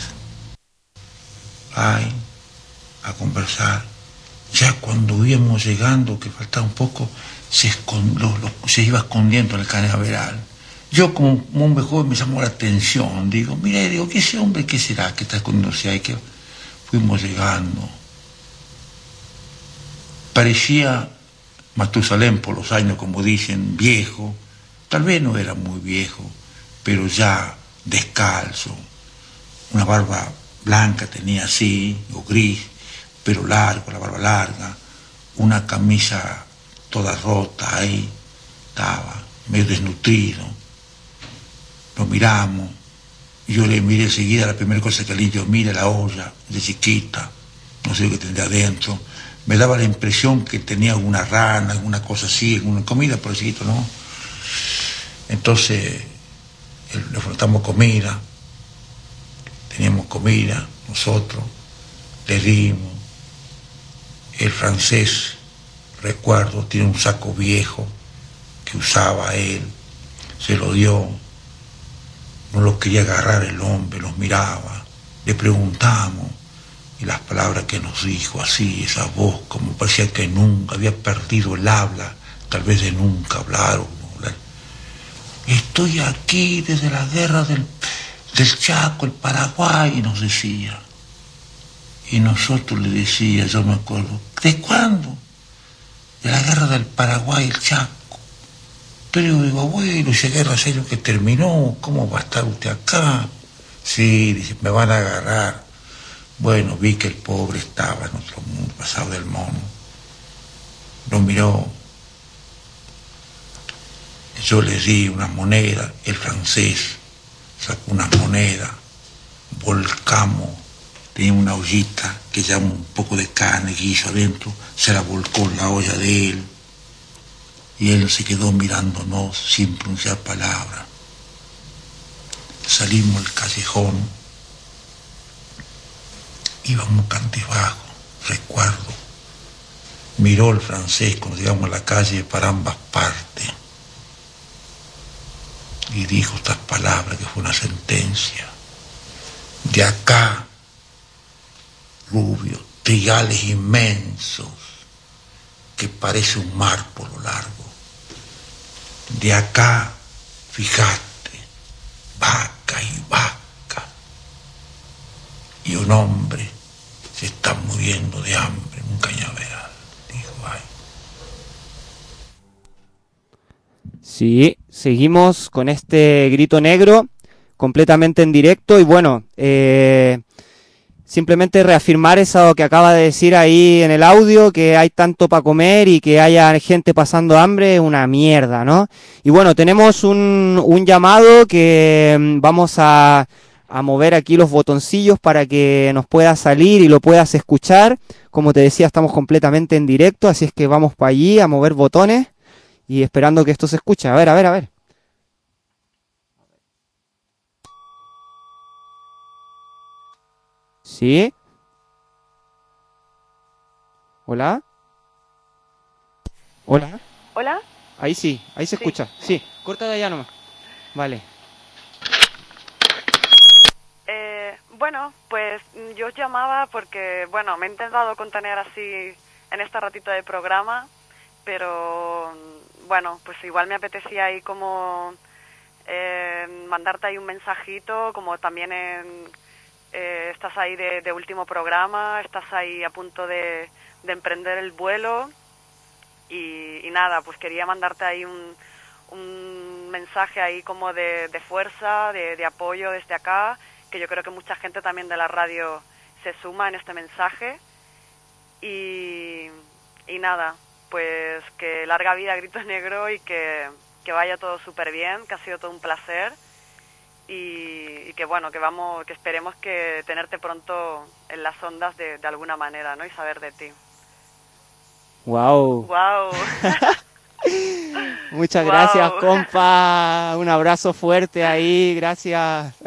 S7: Ay, a conversar. Ya cuando íbamos llegando, que faltaba un poco, se iba escondiendo el cañaveral. Yo como un hombre joven me llamó la atención. Digo, mira, ¿qué ese hombre qué será que está escondiéndose ahí? Que fuimos llegando. Parecía Matusalén por los años, como dicen, viejo. Tal vez no era muy viejo, pero ya descalzo. Una barba blanca tenía así, o gris, pero largo, la barba larga. Una camisa toda rota ahí, estaba medio desnutrido. Lo miramos, y yo le miré enseguida. La primera cosa que le dije: mira la olla de chiquita, no sé qué tendría adentro. Me daba la impresión que tenía alguna rana, alguna cosa así, alguna comida, por chiquito, ¿no? Entonces le ofrecemos comida, teníamos comida nosotros, le dimos. El francés, recuerdo, tiene un saco viejo que usaba él, se lo dio. No lo quería agarrar el hombre, los miraba, le preguntamos, y las palabras que nos dijo, así, esa voz, como parecía que nunca había perdido el habla, tal vez de nunca hablar o no hablar. Estoy aquí desde la guerra del Chaco, el Paraguay, nos decía. Y nosotros le decía, yo me acuerdo, ¿de cuándo? De la guerra del Paraguay, el Chaco. Pero yo digo, abuelo, esa guerra serio que terminó, ¿cómo va a estar usted acá? Sí, dice, me van a agarrar. Bueno, vi que el pobre estaba en otro mundo, pasado del mono. Lo miró. Yo le di una moneda, el francés sacó una moneda, volcamos, tenía una ollita que llevaba un poco de carne, guiso adentro, se la volcó en la olla de él. Y él se quedó mirándonos sin pronunciar palabra. Salimos al callejón, íbamos cantibajo, recuerdo. Miró el francés cuando llegamos a la calle para ambas partes y dijo estas palabras que fue una sentencia. De acá, Rubio, trigales inmensos que parece un mar por lo largo. De acá, fíjate, vaca y vaca. Y un hombre se está muriendo de hambre en un cañaveral, dijo. Ay.
S2: Sí, seguimos con este Grito Negro completamente en directo y bueno, simplemente reafirmar eso que acaba de decir ahí en el audio, que hay tanto para comer y que haya gente pasando hambre, una mierda, ¿no? Y bueno, tenemos un llamado que vamos a mover aquí los botoncillos para que nos pueda salir y lo puedas escuchar. Como te decía, estamos completamente en directo, así es que vamos para allí a mover botones y esperando que esto se escuche. A ver, a ver, a ver. ¿Sí? ¿Hola? ¿Hola?
S14: ¿Hola?
S2: Ahí sí, ahí se escucha. Sí, corta de allá nomás. Vale.
S14: Bueno, pues yo os llamaba porque, bueno, me he intentado contener así en este ratito de programa, pero, bueno, pues igual me apetecía ahí como mandarte ahí un mensajito, como también estás ahí de último programa, estás ahí a punto de emprender el vuelo y nada, pues quería mandarte ahí un mensaje ahí como de fuerza, de apoyo desde acá, que yo creo que mucha gente también de la radio se suma en este mensaje y nada, pues que larga vida a Grito Negro y que vaya todo súper bien, que ha sido todo un placer y que bueno, que esperemos que tenerte pronto en las ondas de alguna manera, ¿no? Y saber de ti.
S2: Wow.
S14: Wow.
S2: Muchas gracias, compa. Un abrazo fuerte ahí, gracias.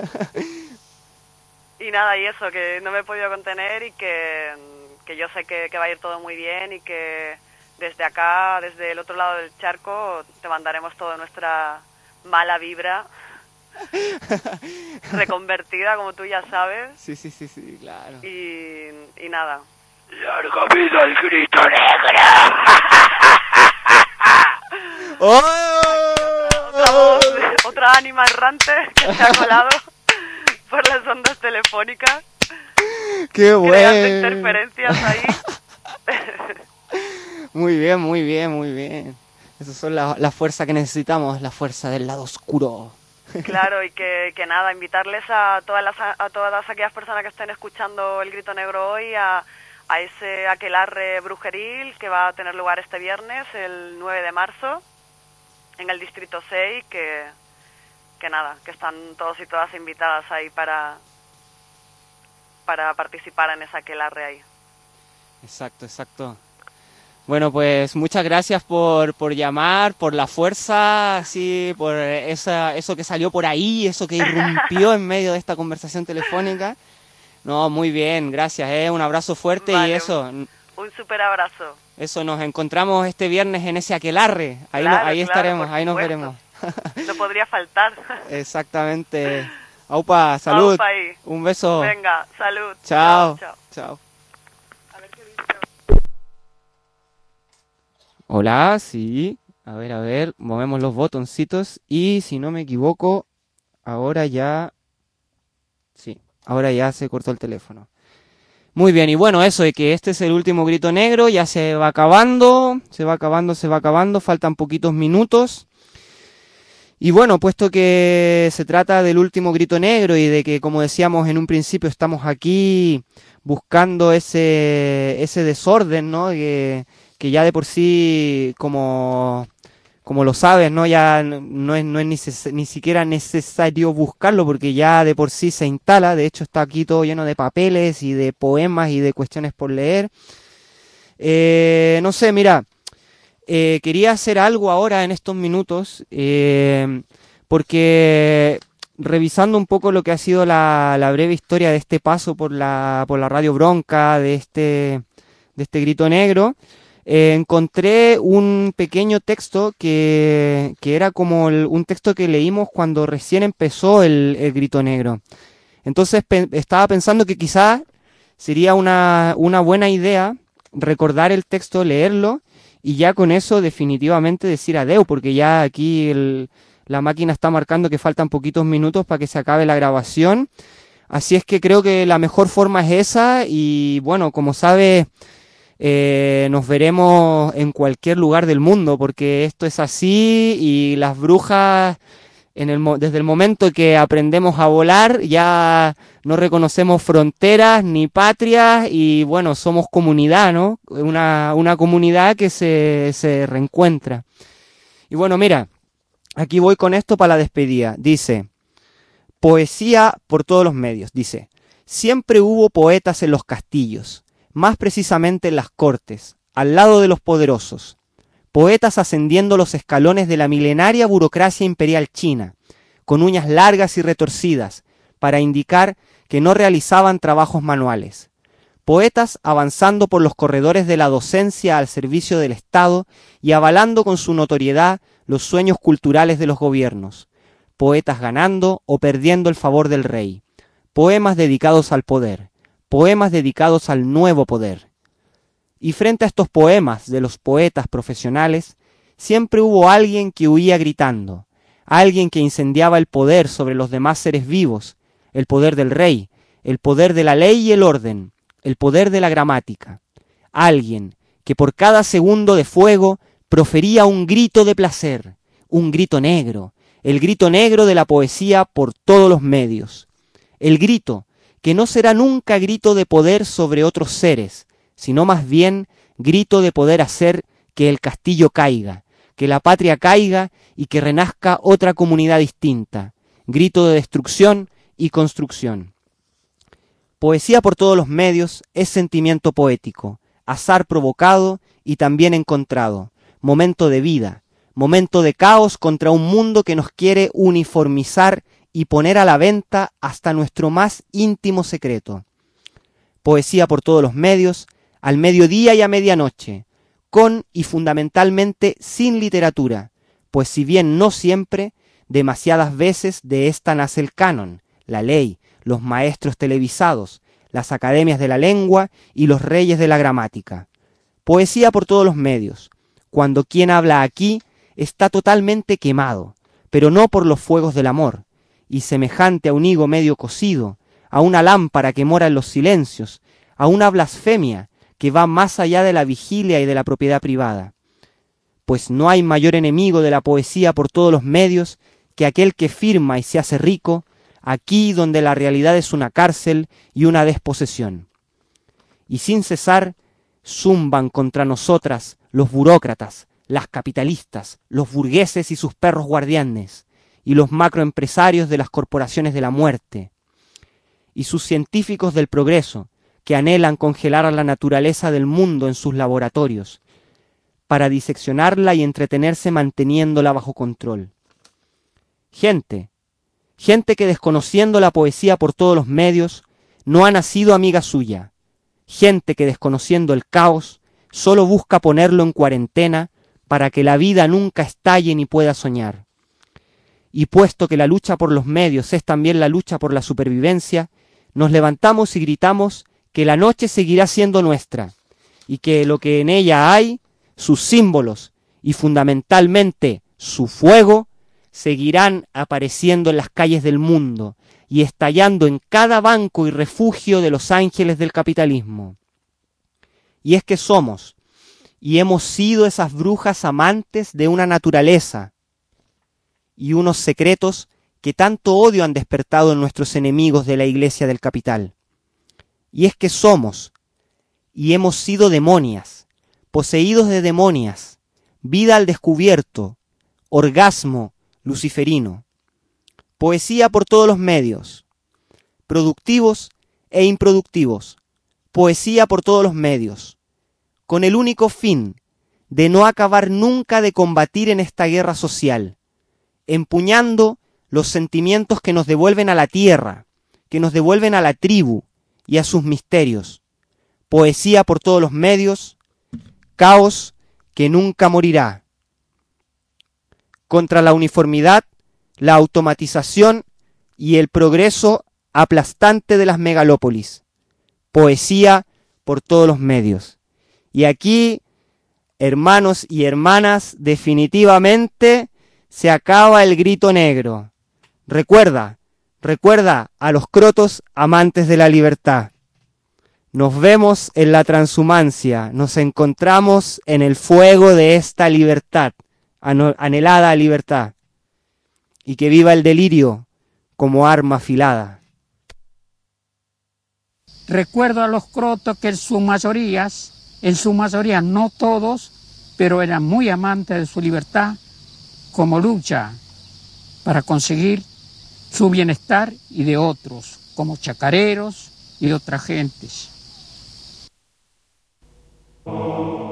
S14: Y nada, y eso, que no me he podido contener y que yo sé que va a ir todo muy bien y que desde acá, desde el otro lado del charco, te mandaremos toda nuestra mala vibra reconvertida, como tú ya sabes.
S2: Sí, claro.
S14: Y nada.
S10: ¡Larga vida al Grito Negro!
S2: ¡Oh!
S14: Otra ánima errante que se ha colado por las ondas telefónicas.
S2: ¡Qué bueno!
S14: Creando interferencias ahí.
S2: Muy bien, muy bien, muy bien. Esas son la fuerza que necesitamos, la fuerza del lado oscuro.
S14: Claro, y que nada, invitarles a todas aquellas personas que estén escuchando El Grito Negro hoy a ese aquelarre brujeril que va a tener lugar este viernes, el 9 de marzo, en el Distrito 6, que nada, que están todos y todas invitadas ahí para participar en esa aquelarre ahí.
S2: Exacto. Bueno, pues muchas gracias por llamar, por la fuerza, sí, por eso que salió por ahí, eso que irrumpió en medio de esta conversación telefónica. No, muy bien, gracias, un abrazo fuerte. Vale, y eso.
S14: Un súper abrazo.
S2: Eso, nos encontramos este viernes en ese aquelarre, ahí estaremos, ahí nos veremos.
S14: No podría faltar.
S2: Exactamente. Aupa, salud.
S14: Aupa ahí.
S2: Un beso.
S14: Venga, salud.
S2: Chao.
S14: A ver qué dice.
S2: Hola, sí. A ver, movemos los botoncitos y si no me equivoco, ahora ya se cortó el teléfono. Muy bien, y bueno, eso de que este es el último Grito Negro, ya se va acabando, faltan poquitos minutos. Y bueno, puesto que se trata del último Grito Negro y de que, como decíamos en un principio, estamos aquí buscando ese desorden, ¿no? Que ya de por sí, como lo sabes, ¿no? Ya no es ni siquiera necesario buscarlo porque ya de por sí se instala. De hecho, está aquí todo lleno de papeles y de poemas y de cuestiones por leer. No sé, mira, quería hacer algo ahora en estos minutos porque revisando un poco lo que ha sido la breve historia de este paso por la Radio Bronca, de este Grito Negro, encontré un pequeño texto que era como un texto que leímos cuando recién empezó el Grito Negro. Entonces estaba pensando que quizás sería una buena idea recordar el texto, leerlo y ya con eso definitivamente decir adeu, porque ya aquí la máquina está marcando que faltan poquitos minutos para que se acabe la grabación. Así es que creo que la mejor forma es esa y bueno, como sabes, nos veremos en cualquier lugar del mundo porque esto es así y las brujas Desde el momento que aprendemos a volar, ya no reconocemos fronteras ni patrias y bueno, somos comunidad, ¿no? Una comunidad que se reencuentra. Y bueno, mira, aquí voy con esto para la despedida. Dice, poesía por todos los medios. Dice, siempre hubo poetas en los castillos, más precisamente en las cortes, al lado de los poderosos. Poetas ascendiendo los escalones de la milenaria burocracia imperial china, con uñas largas y retorcidas, para indicar que no realizaban trabajos manuales. Poetas avanzando por los corredores de la docencia al servicio del Estado y avalando con su notoriedad los sueños culturales de los gobiernos. Poetas ganando o perdiendo el favor del rey. Poemas dedicados al poder. Poemas dedicados al nuevo poder. Y frente a estos poemas de los poetas profesionales, siempre hubo alguien que huía gritando, alguien que incendiaba el poder sobre los demás seres vivos, el poder del rey, el poder de la ley y el orden, el poder de la gramática. Alguien que por cada segundo de fuego profería un grito de placer, un grito negro, el grito negro de la poesía por todos los medios. El grito que no será nunca grito de poder sobre otros seres, sino más bien grito de poder hacer que el castillo caiga, que la patria caiga y que renazca otra comunidad distinta, grito de destrucción y construcción. Poesía por todos los medios es sentimiento poético, azar provocado y también encontrado, momento de vida, momento de caos contra un mundo que nos quiere uniformizar y poner a la venta hasta nuestro más íntimo secreto. Poesía por todos los medios, al mediodía y a medianoche, con y fundamentalmente sin literatura, pues si bien no siempre, demasiadas veces de esta nace el canon, la ley, los maestros televisados, las academias de la lengua y los reyes de la gramática. Poesía por todos los medios, cuando quien habla aquí está totalmente quemado, pero no por los fuegos del amor, y semejante a un higo medio cocido, a una lámpara que mora en los silencios, a una blasfemia que va más allá de la vigilia y de la propiedad privada. Pues no hay mayor enemigo de la poesía por todos los medios que aquel que firma y se hace rico, aquí donde la realidad es una cárcel y una desposesión. Y sin cesar, zumban contra nosotras los burócratas, las capitalistas, los burgueses y sus perros guardianes, y los macroempresarios de las corporaciones de la muerte, y sus científicos del progreso, que anhelan congelar a la naturaleza del mundo en sus laboratorios, para diseccionarla y entretenerse manteniéndola bajo control. Gente que desconociendo la poesía por todos los medios, no ha nacido amiga suya, gente que desconociendo el caos, solo busca ponerlo en cuarentena para que la vida nunca estalle ni pueda soñar. Y puesto que la lucha por los medios es también la lucha por la supervivencia, nos levantamos y gritamos que la noche seguirá siendo nuestra, y que lo que en ella hay, sus símbolos y fundamentalmente su fuego, seguirán apareciendo en las calles del mundo y estallando en cada banco y refugio de los ángeles del capitalismo. Y es que somos y hemos sido esas brujas amantes de una naturaleza y unos secretos que tanto odio han despertado en nuestros enemigos de la iglesia del capital. Y es que somos y hemos sido demonias, poseídos de demonias, vida al descubierto, orgasmo luciferino. Poesía por todos los medios, productivos e improductivos, poesía por todos los medios, con el único fin de no acabar nunca de combatir en esta guerra social, empuñando los sentimientos que nos devuelven a la tierra, que nos devuelven a la tribu y a sus misterios. Poesía por todos los medios, caos que nunca morirá. Contra la uniformidad, la automatización y el progreso aplastante de las megalópolis. Poesía por todos los medios. Y aquí, hermanos y hermanas, definitivamente se acaba el grito negro. Recuerda a los crotos amantes de la libertad. Nos vemos en la transhumancia, nos encontramos en el fuego de esta libertad, anhelada libertad. y que viva el delirio como arma afilada.
S15: Recuerdo a los crotos que en su mayoría, no todos, pero eran muy amantes de su libertad, como lucha para conseguir su bienestar y de otros, como chacareros y de otras gentes.